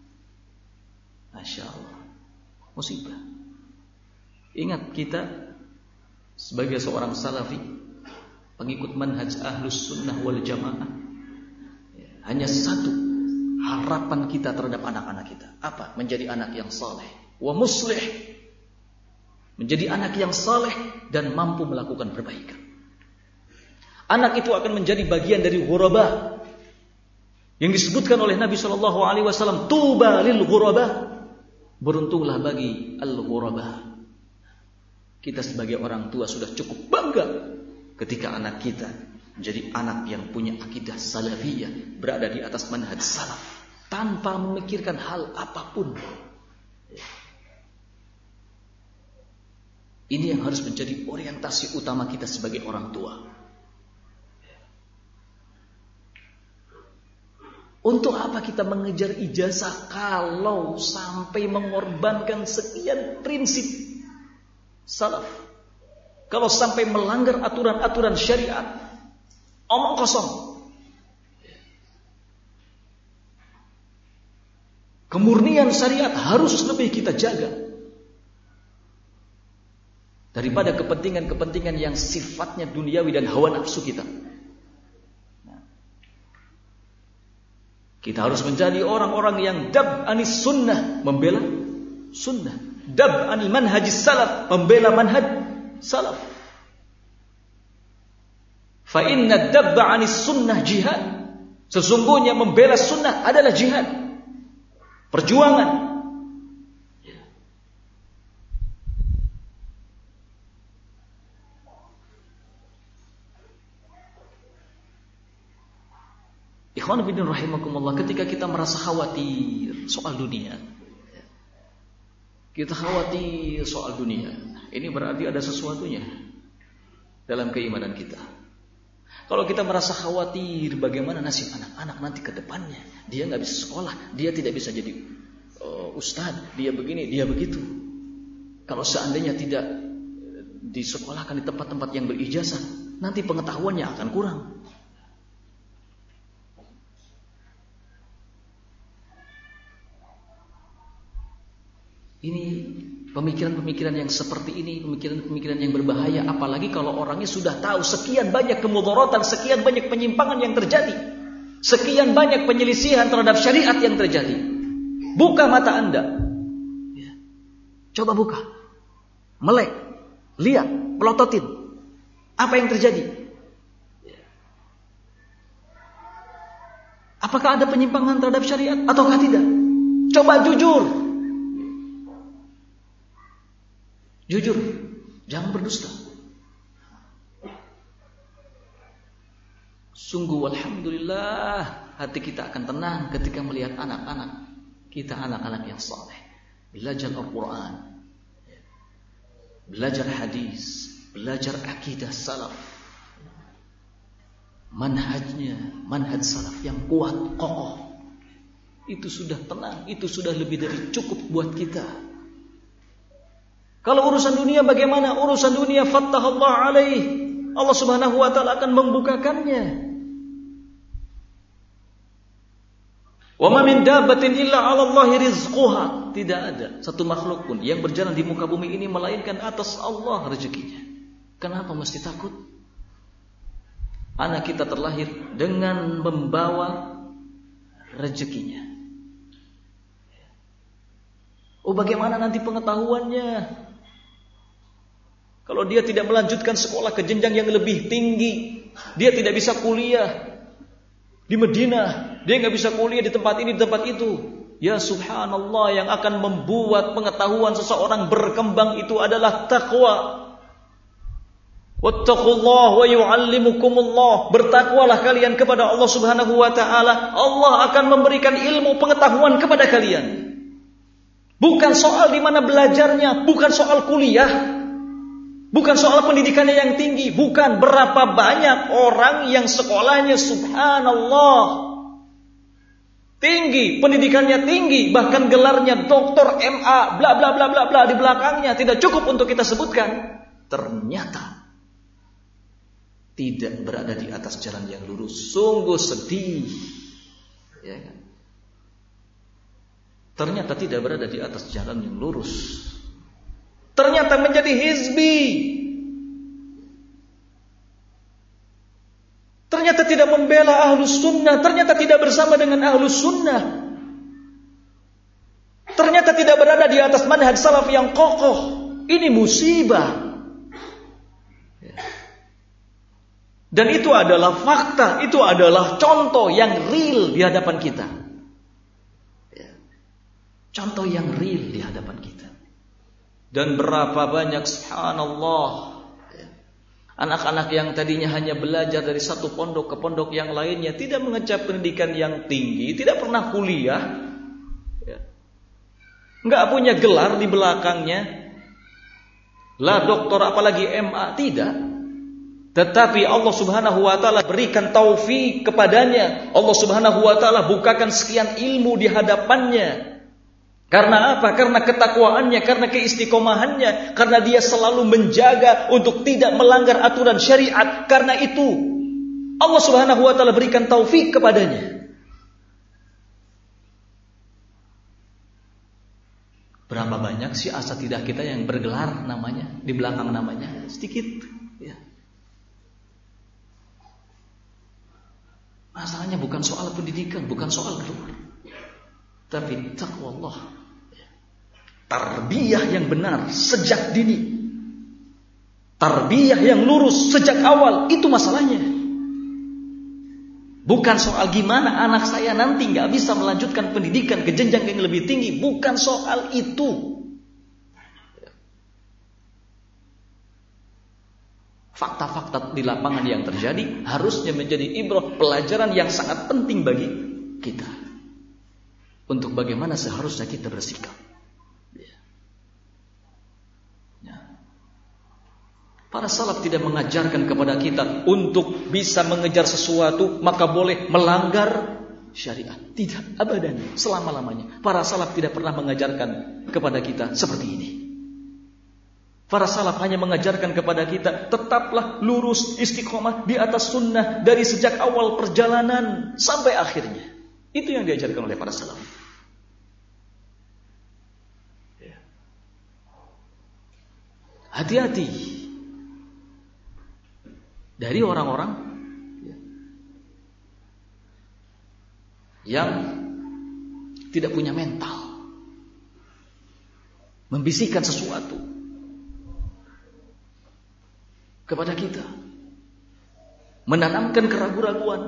[SPEAKER 2] Masya Allah. Musibah. Ingat, kita sebagai seorang salafi, pengikut manhaj ahlus sunnah wal jamaah, hanya satu harapan kita terhadap anak-anak kita. Apa? Menjadi anak yang saleh wa muslih. Menjadi anak yang saleh dan mampu melakukan perbaikan. Anak itu akan menjadi bagian dari ghurabah yang disebutkan oleh Nabi shallallahu alaihi wasallam, tuba lil ghurabah, beruntunglah bagi al ghurabah. Kita sebagai orang tua sudah cukup bangga ketika anak kita menjadi anak yang punya akidah salafiyah, berada di atas manhaj salaf tanpa memikirkan hal apapun. Ini yang harus menjadi orientasi utama kita sebagai orang tua. Untuk apa kita mengejar ijazah kalau sampai mengorbankan sekian prinsip salaf? Kalau sampai melanggar aturan-aturan syariat, omong kosong. Kemurnian syariat harus lebih kita jaga daripada kepentingan-kepentingan yang sifatnya duniawi dan hawa nafsu kita. Kita harus menjadi orang-orang yang dab anis sunnah, membela sunnah. Dab anil manhajis salaf, membela manhaj salaf. Fa inna dabba anis sunnah jihad. Sesungguhnya membela sunnah adalah jihad, perjuangan. Ikhwan fillah rahimakumullah, ketika kita merasa khawatir soal dunia, kita khawatir soal dunia, ini berarti ada sesuatunya dalam keimanan kita. Kalau kita merasa khawatir bagaimana nasib anak-anak nanti ke depannya, dia nggak bisa sekolah, dia tidak bisa jadi uh, ustadz, dia begini, dia begitu. Kalau seandainya tidak disekolahkan di tempat-tempat yang berijazah, nanti pengetahuannya akan kurang. Ini pemikiran-pemikiran yang seperti ini, pemikiran-pemikiran yang berbahaya. Apalagi kalau orangnya sudah tahu sekian banyak kemudaratan, sekian banyak penyimpangan yang terjadi, sekian banyak penyelisihan terhadap syariat yang terjadi. Buka mata Anda, coba buka, melek. Lihat, pelototin. Apa yang terjadi? Apakah ada penyimpangan terhadap syariat ataukah tidak? Coba jujur. Jujur, jangan berdusta. Sungguh alhamdulillah, hati kita akan tenang ketika melihat anak-anak kita, anak-anak yang saleh, belajar Al-Quran, belajar hadis, belajar akidah salaf, manhajnya, manhaj salaf yang kuat, kokoh. Itu sudah tenang, itu sudah lebih dari cukup buat kita. Kalau urusan dunia bagaimana? Urusan dunia fattahallah alaih, Allah subhanahu wa ta'ala akan membukakannya. Wa ma min dabbatin illa 'ala Allahi rizquha. Tidak ada satu makhluk pun yang berjalan di muka bumi ini melainkan atas Allah rezekinya. Kenapa mesti takut? Anak kita terlahir dengan membawa rezekinya. Oh, bagaimana nanti pengetahuannya? Kalau dia tidak melanjutkan sekolah ke jenjang yang lebih tinggi, dia tidak bisa kuliah di Madinah, dia nggak bisa kuliah di tempat ini, di tempat itu. Ya subhanallah, yang akan membuat pengetahuan seseorang berkembang itu adalah taqwa. Wattaqullah wa yu'allimukumullah. Bertakwalah kalian kepada Allah subhanahu wa ta'ala. Allah akan memberikan ilmu pengetahuan kepada kalian. Bukan soal di mana belajarnya, bukan soal kuliah, bukan soal pendidikannya yang tinggi, bukan berapa banyak orang yang sekolahnya subhanallah tinggi, pendidikannya tinggi, bahkan gelarnya doktor M A bla bla bla bla bla di belakangnya tidak cukup untuk kita sebutkan. Ternyata tidak berada di atas jalan yang lurus. Sungguh sedih, ya kan? Ternyata tidak berada di atas jalan yang lurus. Ternyata menjadi hizbi. Ternyata tidak membela ahlus sunnah. Ternyata tidak bersama dengan ahlus sunnah. Ternyata tidak berada di atas manhaj salaf yang kokoh. Ini musibah. Dan itu adalah fakta. Itu adalah contoh yang real di hadapan kita. Contoh yang real di hadapan kita. Dan berapa banyak subhanallah anak-anak yang tadinya hanya belajar dari satu pondok ke pondok yang lainnya, tidak mengecap pendidikan yang tinggi, tidak pernah kuliah, nggak punya gelar di belakangnya, lah doktor apalagi M A, tidak. Tetapi Allah subhanahu wa ta'ala berikan taufik kepadanya. Allah subhanahu wa ta'ala bukakan sekian ilmu di hadapannya. Karena apa? Karena ketakwaannya, karena keistiqomahannya, karena dia selalu menjaga untuk tidak melanggar aturan syariat. Karena itu Allah subhanahu wa ta'ala berikan taufik kepadanya. Berapa banyak sih asatidah kita yang bergelar namanya, di belakang namanya? Sedikit, ya. Masalahnya bukan soal pendidikan, bukan soal gelar, tapi takwa Allah, tarbiyah yang benar sejak dini, tarbiyah yang lurus sejak awal. Itu masalahnya. Bukan soal gimana anak saya nanti gak bisa melanjutkan pendidikan ke jenjang yang lebih tinggi. Bukan soal itu. Fakta-fakta di lapangan yang terjadi harusnya menjadi ibrah, pelajaran yang sangat penting bagi kita untuk bagaimana seharusnya kita bersikap. Para salaf tidak mengajarkan kepada kita untuk bisa mengejar sesuatu maka boleh melanggar syariat. Tidak, abadan, selama-lamanya. Para salaf tidak pernah mengajarkan kepada kita seperti ini. Para salaf hanya mengajarkan kepada kita tetaplah lurus, istiqomah di atas sunnah dari sejak awal perjalanan sampai akhirnya. Itu yang diajarkan oleh para salaf. Hati-hati dari orang-orang yang tidak punya mental, membisikkan sesuatu kepada kita, menanamkan keraguan-raguan.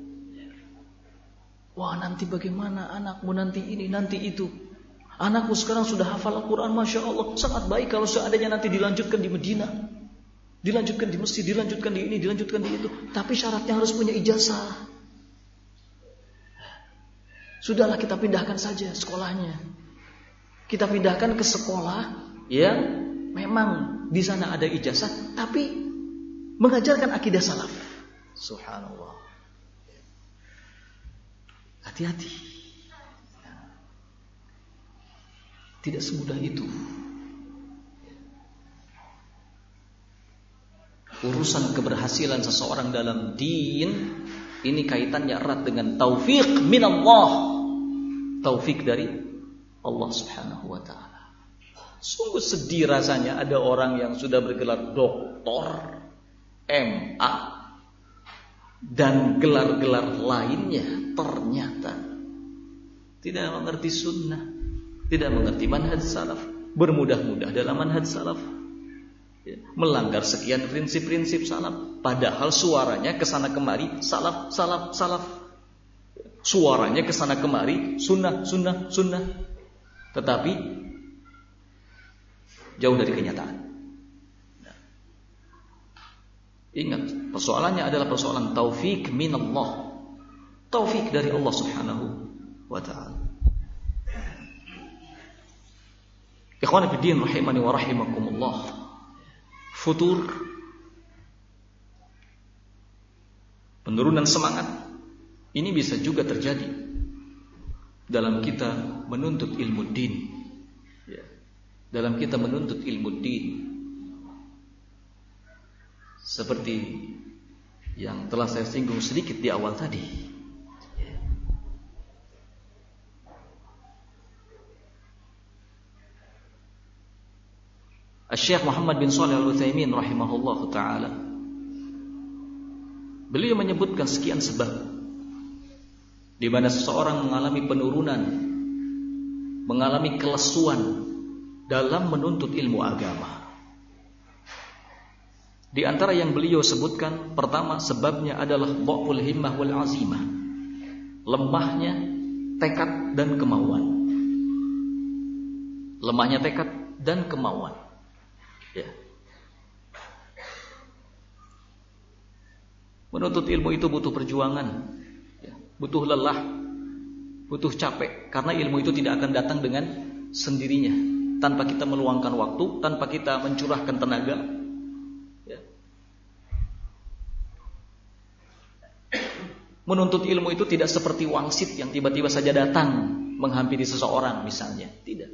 [SPEAKER 2] Wah, nanti bagaimana anakmu, nanti ini, nanti itu. Anakku sekarang sudah hafal Al-Quran, Masya Allah, sangat baik kalau seandainya nanti dilanjutkan di Madinah, dilanjutkan di masjid, dilanjutkan di ini, dilanjutkan di itu. Tapi syaratnya harus punya ijazah. Sudahlah, kita pindahkan saja sekolahnya. Kita pindahkan ke sekolah yang memang di sana ada ijazah, tapi mengajarkan akidah salaf. Subhanallah. Hati-hati. Tidak semudah itu. Urusan keberhasilan seseorang dalam din ini kaitannya erat dengan taufik minallah. Taufik dari Allah Subhanahu wa taala. Sungguh sedih rasanya ada orang yang sudah bergelar doktor, M A dan gelar-gelar lainnya ternyata tidak mengerti sunnah, tidak mengerti manhaj salaf, bermudah-mudah dalam manhaj salaf, ya, melanggar sekian prinsip-prinsip salaf, padahal suaranya kesana kemari salaf, salaf, salaf. Suaranya kesana kemari sunnah, sunnah, sunnah, tetapi jauh dari kenyataan. Nah, ingat, persoalannya adalah persoalan taufik minallah, taufik dari Allah Subhanahu wa ta'ala. Ikhwan fillah rahimani wa rahimakumullah. Futur, penurunan semangat, ini bisa juga terjadi dalam kita menuntut ilmu din, ya. Dalam kita menuntut ilmu din, seperti yang telah saya singgung sedikit di awal tadi, ya. Syekh Muhammad bin Shalih Al-Utsaimin rahimahullahu taala, beliau menyebutkan sekian sebab di mana seseorang mengalami penurunan, mengalami kelesuan dalam menuntut ilmu agama. Di antara yang beliau sebutkan, pertama sebabnya adalah dha'ful himmah wal azimah, lemahnya tekad dan kemauan. Lemahnya tekad dan kemauan. Ya. Menuntut ilmu itu butuh perjuangan. Butuh lelah, butuh capek, karena ilmu itu tidak akan datang dengan sendirinya, tanpa kita meluangkan waktu, tanpa kita mencurahkan tenaga. Ya. Menuntut ilmu itu tidak seperti wangsit yang tiba-tiba saja datang menghampiri seseorang misalnya, tidak.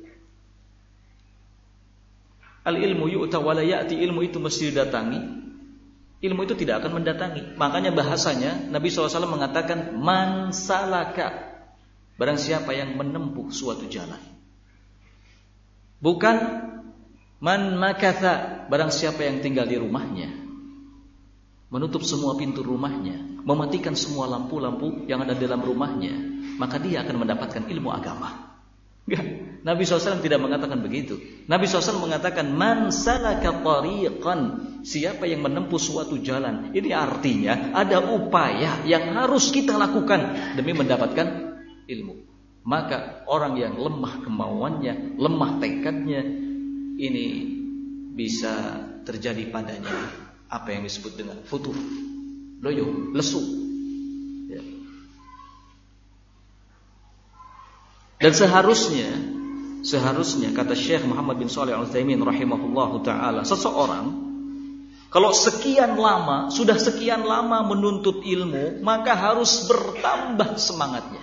[SPEAKER 2] Al ilmu yu'ta wa la ya'ti, ilmu itu mesti didatangi. Ilmu itu tidak akan mendatangi. Makanya bahasanya Nabi shallallahu alaihi wasallam mengatakan man salaka, barang siapa yang menempuh suatu jalan. Bukan man makatha, barang siapa yang tinggal di rumahnya, menutup semua pintu rumahnya, mematikan semua lampu-lampu yang ada dalam rumahnya, maka dia akan mendapatkan ilmu agama. Nabi shallallahu alaihi wasallam tidak mengatakan begitu. Nabi shallallahu alaihi wasallam mengatakan man salaka tariqan, siapa yang menempuh suatu jalan. Ini artinya ada upaya yang harus kita lakukan demi mendapatkan ilmu. Maka orang yang lemah kemauannya, lemah tekadnya, ini bisa terjadi padanya apa yang disebut dengan futur, loyo, lesu. Ya. Dan seharusnya, seharusnya kata Syekh Muhammad bin Shalih Al-Utsaimin rahimahullahu taala, seseorang kalau sekian lama, sudah sekian lama menuntut ilmu, maka harus bertambah semangatnya.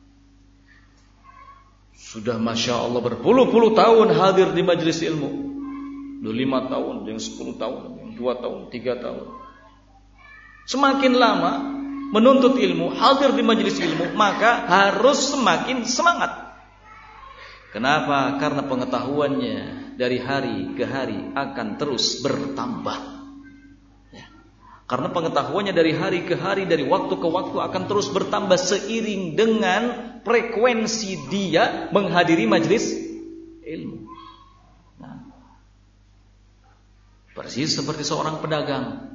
[SPEAKER 2] Sudah Masya Allah berpuluh-puluh tahun hadir di majelis ilmu, udah lima tahun, yang sepuluh tahun, yang dua tahun, tiga tahun. Semakin lama menuntut ilmu, hadir di majelis ilmu, maka harus semakin semangat. Kenapa? Karena pengetahuannya dari hari ke hari akan terus bertambah. Ya. Karena pengetahuannya dari hari ke hari, dari waktu ke waktu akan terus bertambah seiring dengan frekuensi dia menghadiri majelis ilmu. Nah, Persis seperti seorang pedagang.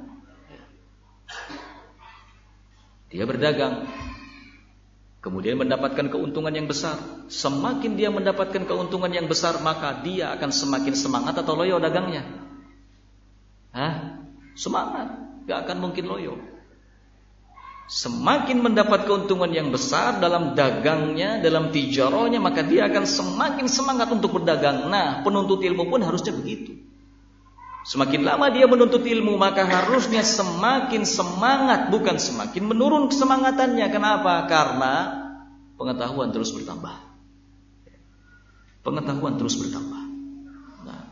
[SPEAKER 2] Dia berdagang, kemudian mendapatkan keuntungan yang besar. Semakin dia mendapatkan keuntungan yang besar, maka dia akan semakin semangat atau loyo dagangnya? Hah? Semangat, gak akan mungkin loyo. Semakin mendapat keuntungan yang besar dalam dagangnya, dalam tijarahnya, maka dia akan semakin semangat untuk berdagang. Nah, penuntut ilmu pun harusnya begitu. Semakin lama dia menuntut ilmu, maka harusnya semakin semangat, bukan semakin menurun kesemangatannya. Kenapa? Karena pengetahuan terus bertambah. Pengetahuan terus bertambah. Nah.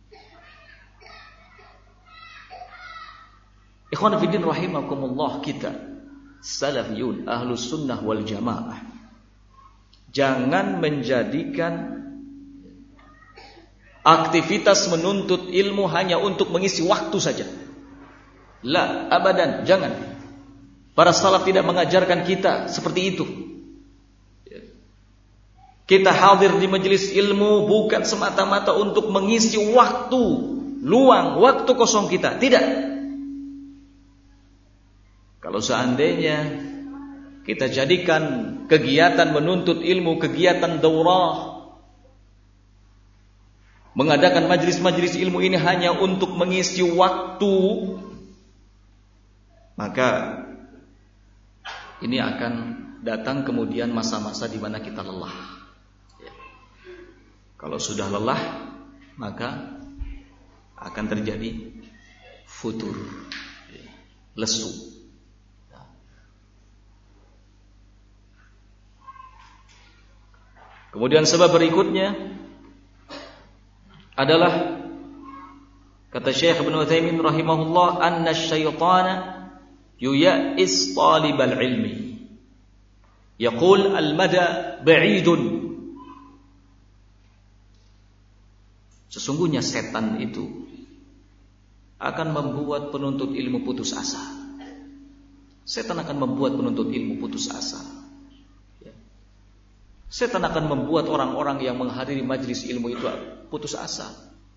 [SPEAKER 2] Ikhwan fillah rahimakumullah, kita salafiyun ahlus sunnah wal jamaah, jangan menjadikan aktivitas menuntut ilmu hanya untuk mengisi waktu saja. La, abadan, jangan. Para salaf tidak mengajarkan kita seperti itu. Kita hadir di majelis ilmu bukan semata-mata untuk mengisi waktu luang, waktu kosong kita. Tidak. Kalau seandainya kita jadikan kegiatan menuntut ilmu, kegiatan daurah, mengadakan majelis-majelis ilmu ini hanya untuk mengisi waktu, maka ini akan datang kemudian masa-masa di mana kita lelah. Kalau sudah lelah, maka akan terjadi futur, lesu. Kemudian sebab berikutnya adalah kata Syekh Ibnu Utsaimin rahimahullah, anna asyaitana yuya'is talibal ilmi yaqul al-mada ba'idun. Sesungguhnya setan itu akan membuat penuntut ilmu putus asa. Setan akan membuat penuntut ilmu putus asa. Setan akan membuat orang-orang yang menghadiri majelis ilmu itu putus asa.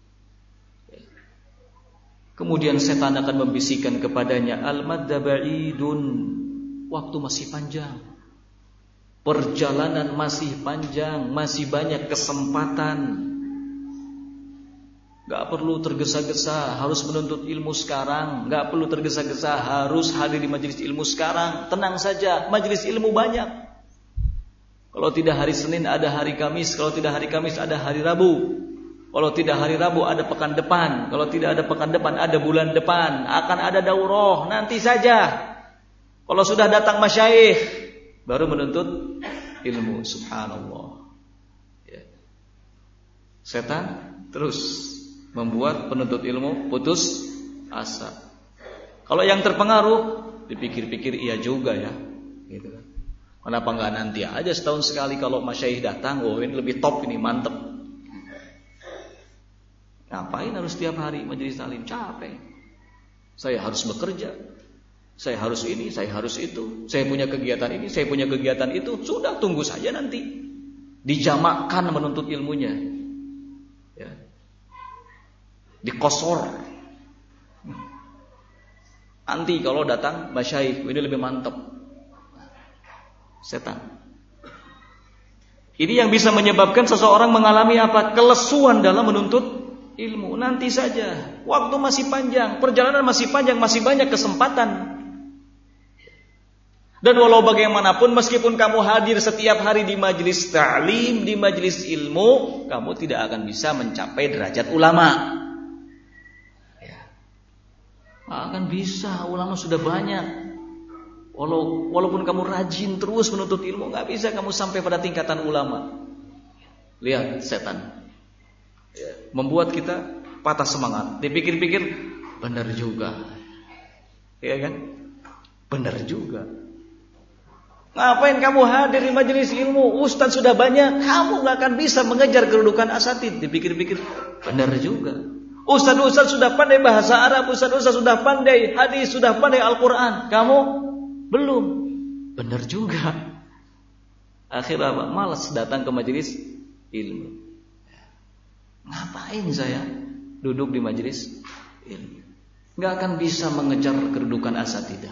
[SPEAKER 2] Kemudian setan akan membisikkan kepadanya, al-madda ba'idun, waktu masih panjang, perjalanan masih panjang, masih banyak kesempatan. Gak perlu tergesa-gesa harus menuntut ilmu sekarang, gak perlu tergesa-gesa harus hadir di majelis ilmu sekarang. Tenang saja, majelis ilmu banyak. Kalau tidak hari Senin ada hari Kamis, kalau tidak hari Kamis ada hari Rabu, kalau tidak hari Rabu ada pekan depan, kalau tidak ada pekan depan ada bulan depan, akan ada daurah, nanti saja. Kalau sudah datang masyayikh baru menuntut ilmu, subhanallah. Ya. Setan terus membuat penuntut ilmu putus asa. Kalau yang terpengaruh dipikir-pikir iya juga ya, gitu kan. Kenapa enggak nanti aja setahun sekali kalau masyayikh datang, oh ini lebih top, ini mantep. Ngapain harus setiap hari majelis taklim? Capek. Saya harus bekerja, saya harus ini, saya harus itu, saya punya kegiatan ini, saya punya kegiatan itu. Sudah, tunggu saja nanti dijamakkan menuntut ilmunya, ya. Dikosor. Nanti kalau datang masyayikh ini lebih mantep. Setan. Ini yang bisa menyebabkan seseorang mengalami apa? Kelesuan dalam menuntut ilmu. Nanti saja, waktu masih panjang, perjalanan masih panjang, masih banyak kesempatan. Dan walau bagaimanapun, meskipun kamu hadir setiap hari di majelis ta'lim, di majelis ilmu, kamu tidak akan bisa mencapai derajat ulama. Ya. Akan bisa, ulama sudah banyak. Walau, walaupun kamu rajin terus menuntut ilmu, gak bisa kamu sampai pada tingkatan ulama. Lihat setan, ya, membuat kita patah semangat. Dipikir-pikir, benar juga, ya kan? Benar juga. Ngapain kamu hadir di majelis ilmu? Ustaz sudah banyak, kamu gak akan bisa mengejar kedudukan asatid. Dipikir-pikir, benar juga. Ustaz-ustaz sudah pandai bahasa Arab, ustaz-ustaz sudah pandai hadis, sudah pandai Al-Quran. Kamu belum. Benar juga. Akhirnya apa? Malas datang ke majelis ilmu. Ngapain saya duduk di majelis ilmu. Nggak akan bisa mengejar kedudukan asatidzah.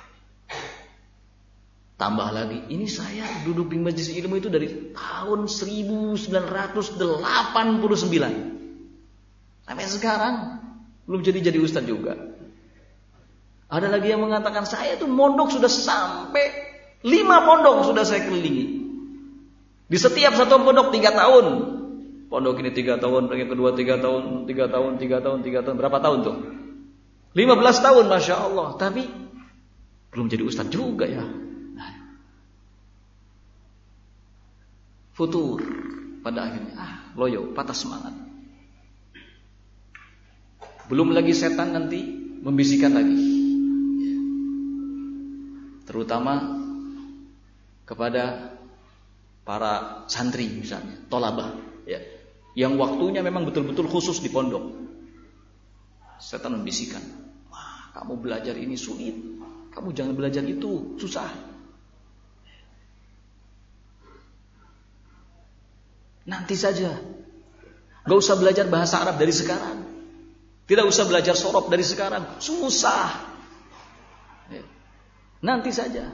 [SPEAKER 2] Tambah lagi, ini saya duduk di majelis ilmu itu dari tahun seribu sembilan ratus delapan puluh sembilan sampai sekarang belum jadi-jadi ustaz juga. Ada lagi yang mengatakan saya itu mondok sudah sampai lima pondok sudah saya kelilingi. Di setiap satu pondok tiga tahun. Pondok ini tiga tahun, yang kedua tiga tahun, tiga tahun, tiga tahun, tiga tahun. Berapa tahun tuh? lima belas tahun, Masya Allah. Tapi belum jadi ustaz juga ya. Nah, futur pada akhirnya, ah loyo, patah semangat. Belum lagi setan nanti membisikkan lagi, terutama kepada para santri misalnya, tolabah, ya, yang waktunya memang betul-betul khusus di pondok. Setan membisikkan, wah kamu belajar ini sulit, kamu jangan belajar itu, susah. Nanti saja, gak usah belajar bahasa Arab dari sekarang, tidak usah belajar sorob dari sekarang, susah. Nanti saja.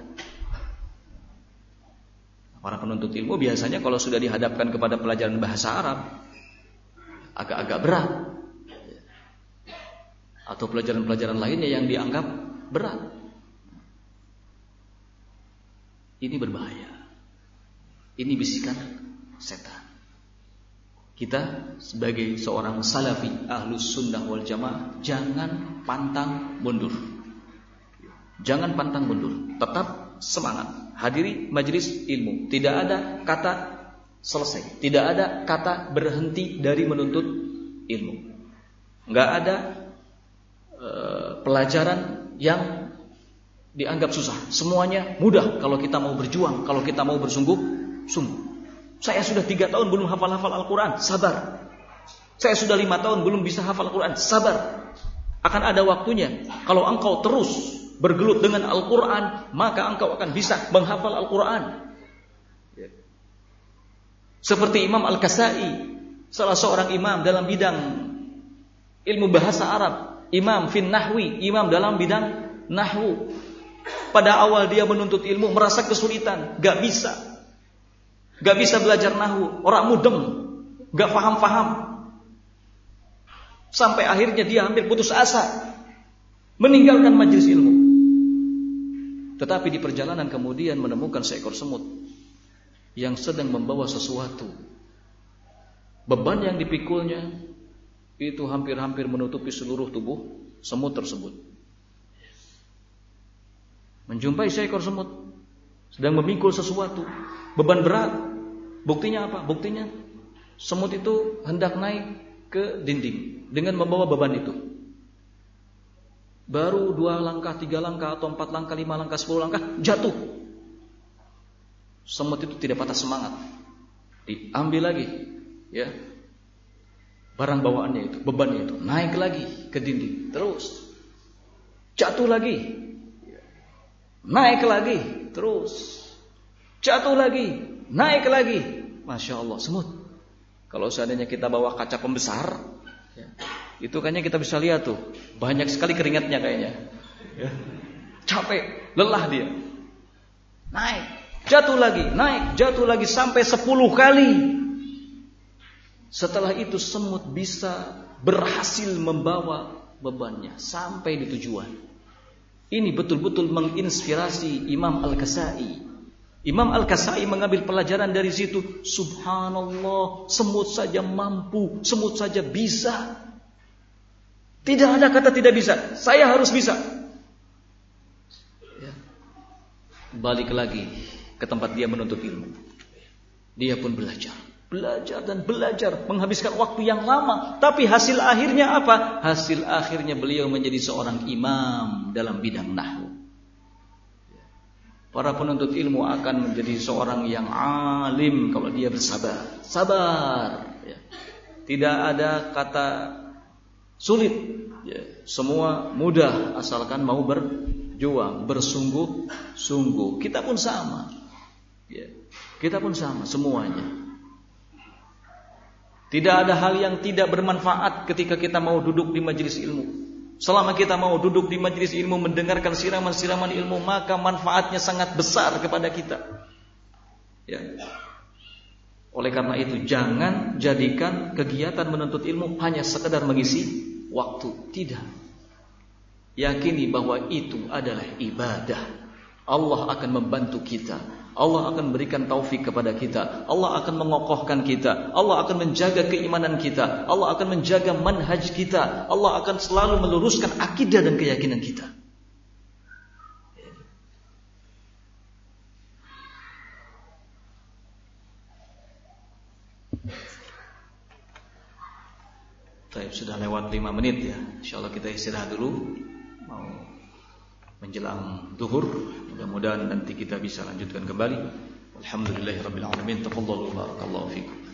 [SPEAKER 2] Para penuntut ilmu biasanya kalau sudah dihadapkan kepada pelajaran bahasa Arab agak-agak berat, atau pelajaran-pelajaran lainnya yang dianggap berat, ini berbahaya. Ini bisikan setan. Kita sebagai seorang salafi ahlus sunnah wal jamaah jangan pantang mundur. Jangan pantang mundur, tetap semangat. Hadiri majelis ilmu. Tidak ada kata selesai, tidak ada kata berhenti dari menuntut ilmu. Enggak ada uh, pelajaran yang dianggap susah. Semuanya mudah kalau kita mau berjuang, kalau kita mau bersungguh-sungguh. Saya sudah tiga tahun belum hafal-hafal Al-Quran, sabar. Saya sudah lima tahun belum bisa hafal Al-Quran, sabar. Akan ada waktunya. Kalau engkau terus bergelut dengan Al-Quran, maka engkau akan bisa menghafal Al-Quran. Seperti Imam Al-Kasai, salah seorang imam dalam bidang ilmu bahasa Arab, imam fin nahwi, imam dalam bidang nahwu. Pada awal dia menuntut ilmu merasa kesulitan, gak bisa. Gak bisa belajar nahwu, orang mudeng, gak paham-paham. Sampai akhirnya dia hampir putus asa, meninggalkan majelis ilmu. Tetapi di perjalanan kemudian menemukan seekor semut yang sedang membawa sesuatu. Beban yang dipikulnya itu hampir-hampir menutupi seluruh tubuh semut tersebut. Menjumpai seekor semut sedang memikul sesuatu, beban berat. Buktinya apa? Buktinya semut itu hendak naik ke dinding dengan membawa beban itu. Baru dua langkah, tiga langkah, atau empat langkah, lima langkah, sepuluh langkah, jatuh. Semut itu tidak patah semangat. Diambil lagi, ya, barang bawaannya itu, bebannya itu, naik lagi ke dinding, terus jatuh lagi, naik lagi, terus jatuh lagi, naik lagi. Masya Allah, semut. Kalau seandainya kita bawa kaca pembesar, ya, itu kayaknya kita bisa lihat tuh, banyak sekali keringatnya kayaknya, ya. Capek, lelah dia. Naik, jatuh lagi, naik, jatuh lagi sampai sepuluh kali. Setelah itu semut bisa berhasil membawa bebannya sampai di tujuan. Ini betul-betul menginspirasi Imam Al-Kasai. Imam Al-Kasai mengambil pelajaran dari situ. Subhanallah, semut saja mampu, semut saja bisa. Tidak ada kata tidak bisa. Saya harus bisa. Ya. Balik lagi ke tempat dia menuntut ilmu. Dia pun belajar, belajar dan belajar, menghabiskan waktu yang lama. Tapi hasil akhirnya apa? Hasil akhirnya beliau menjadi seorang imam dalam bidang nahwu. Para penuntut ilmu akan menjadi seorang yang alim kalau dia bersabar. Sabar. Ya. Tidak ada kata sulit. Ya. Semua mudah asalkan mau berjuang, bersungguh-sungguh. Kita pun sama. Ya. Kita pun sama semuanya. Tidak ada hal yang tidak bermanfaat ketika kita mau duduk di majelis ilmu. Selama kita mau duduk di majelis ilmu mendengarkan siraman-siraman ilmu, maka manfaatnya sangat besar kepada kita. Ya. Oleh karena itu jangan jadikan kegiatan menuntut ilmu hanya sekedar mengisi waktu. Tidak. Yakini bahwa itu adalah ibadah. Allah akan membantu kita. Allah akan berikan taufik kepada kita. Allah akan mengokohkan kita. Allah akan menjaga keimanan kita. Allah akan menjaga manhaj kita. Allah akan selalu meluruskan akidah dan keyakinan kita. Baik, sudah lewat lima menit ya. Insyaallah kita istirahat dulu. Mau menjelang zuhur, mudah-mudahan nanti kita bisa lanjutkan kembali. Alhamdulillahirabbil alamin. Tafadhalu barakallahu fikum.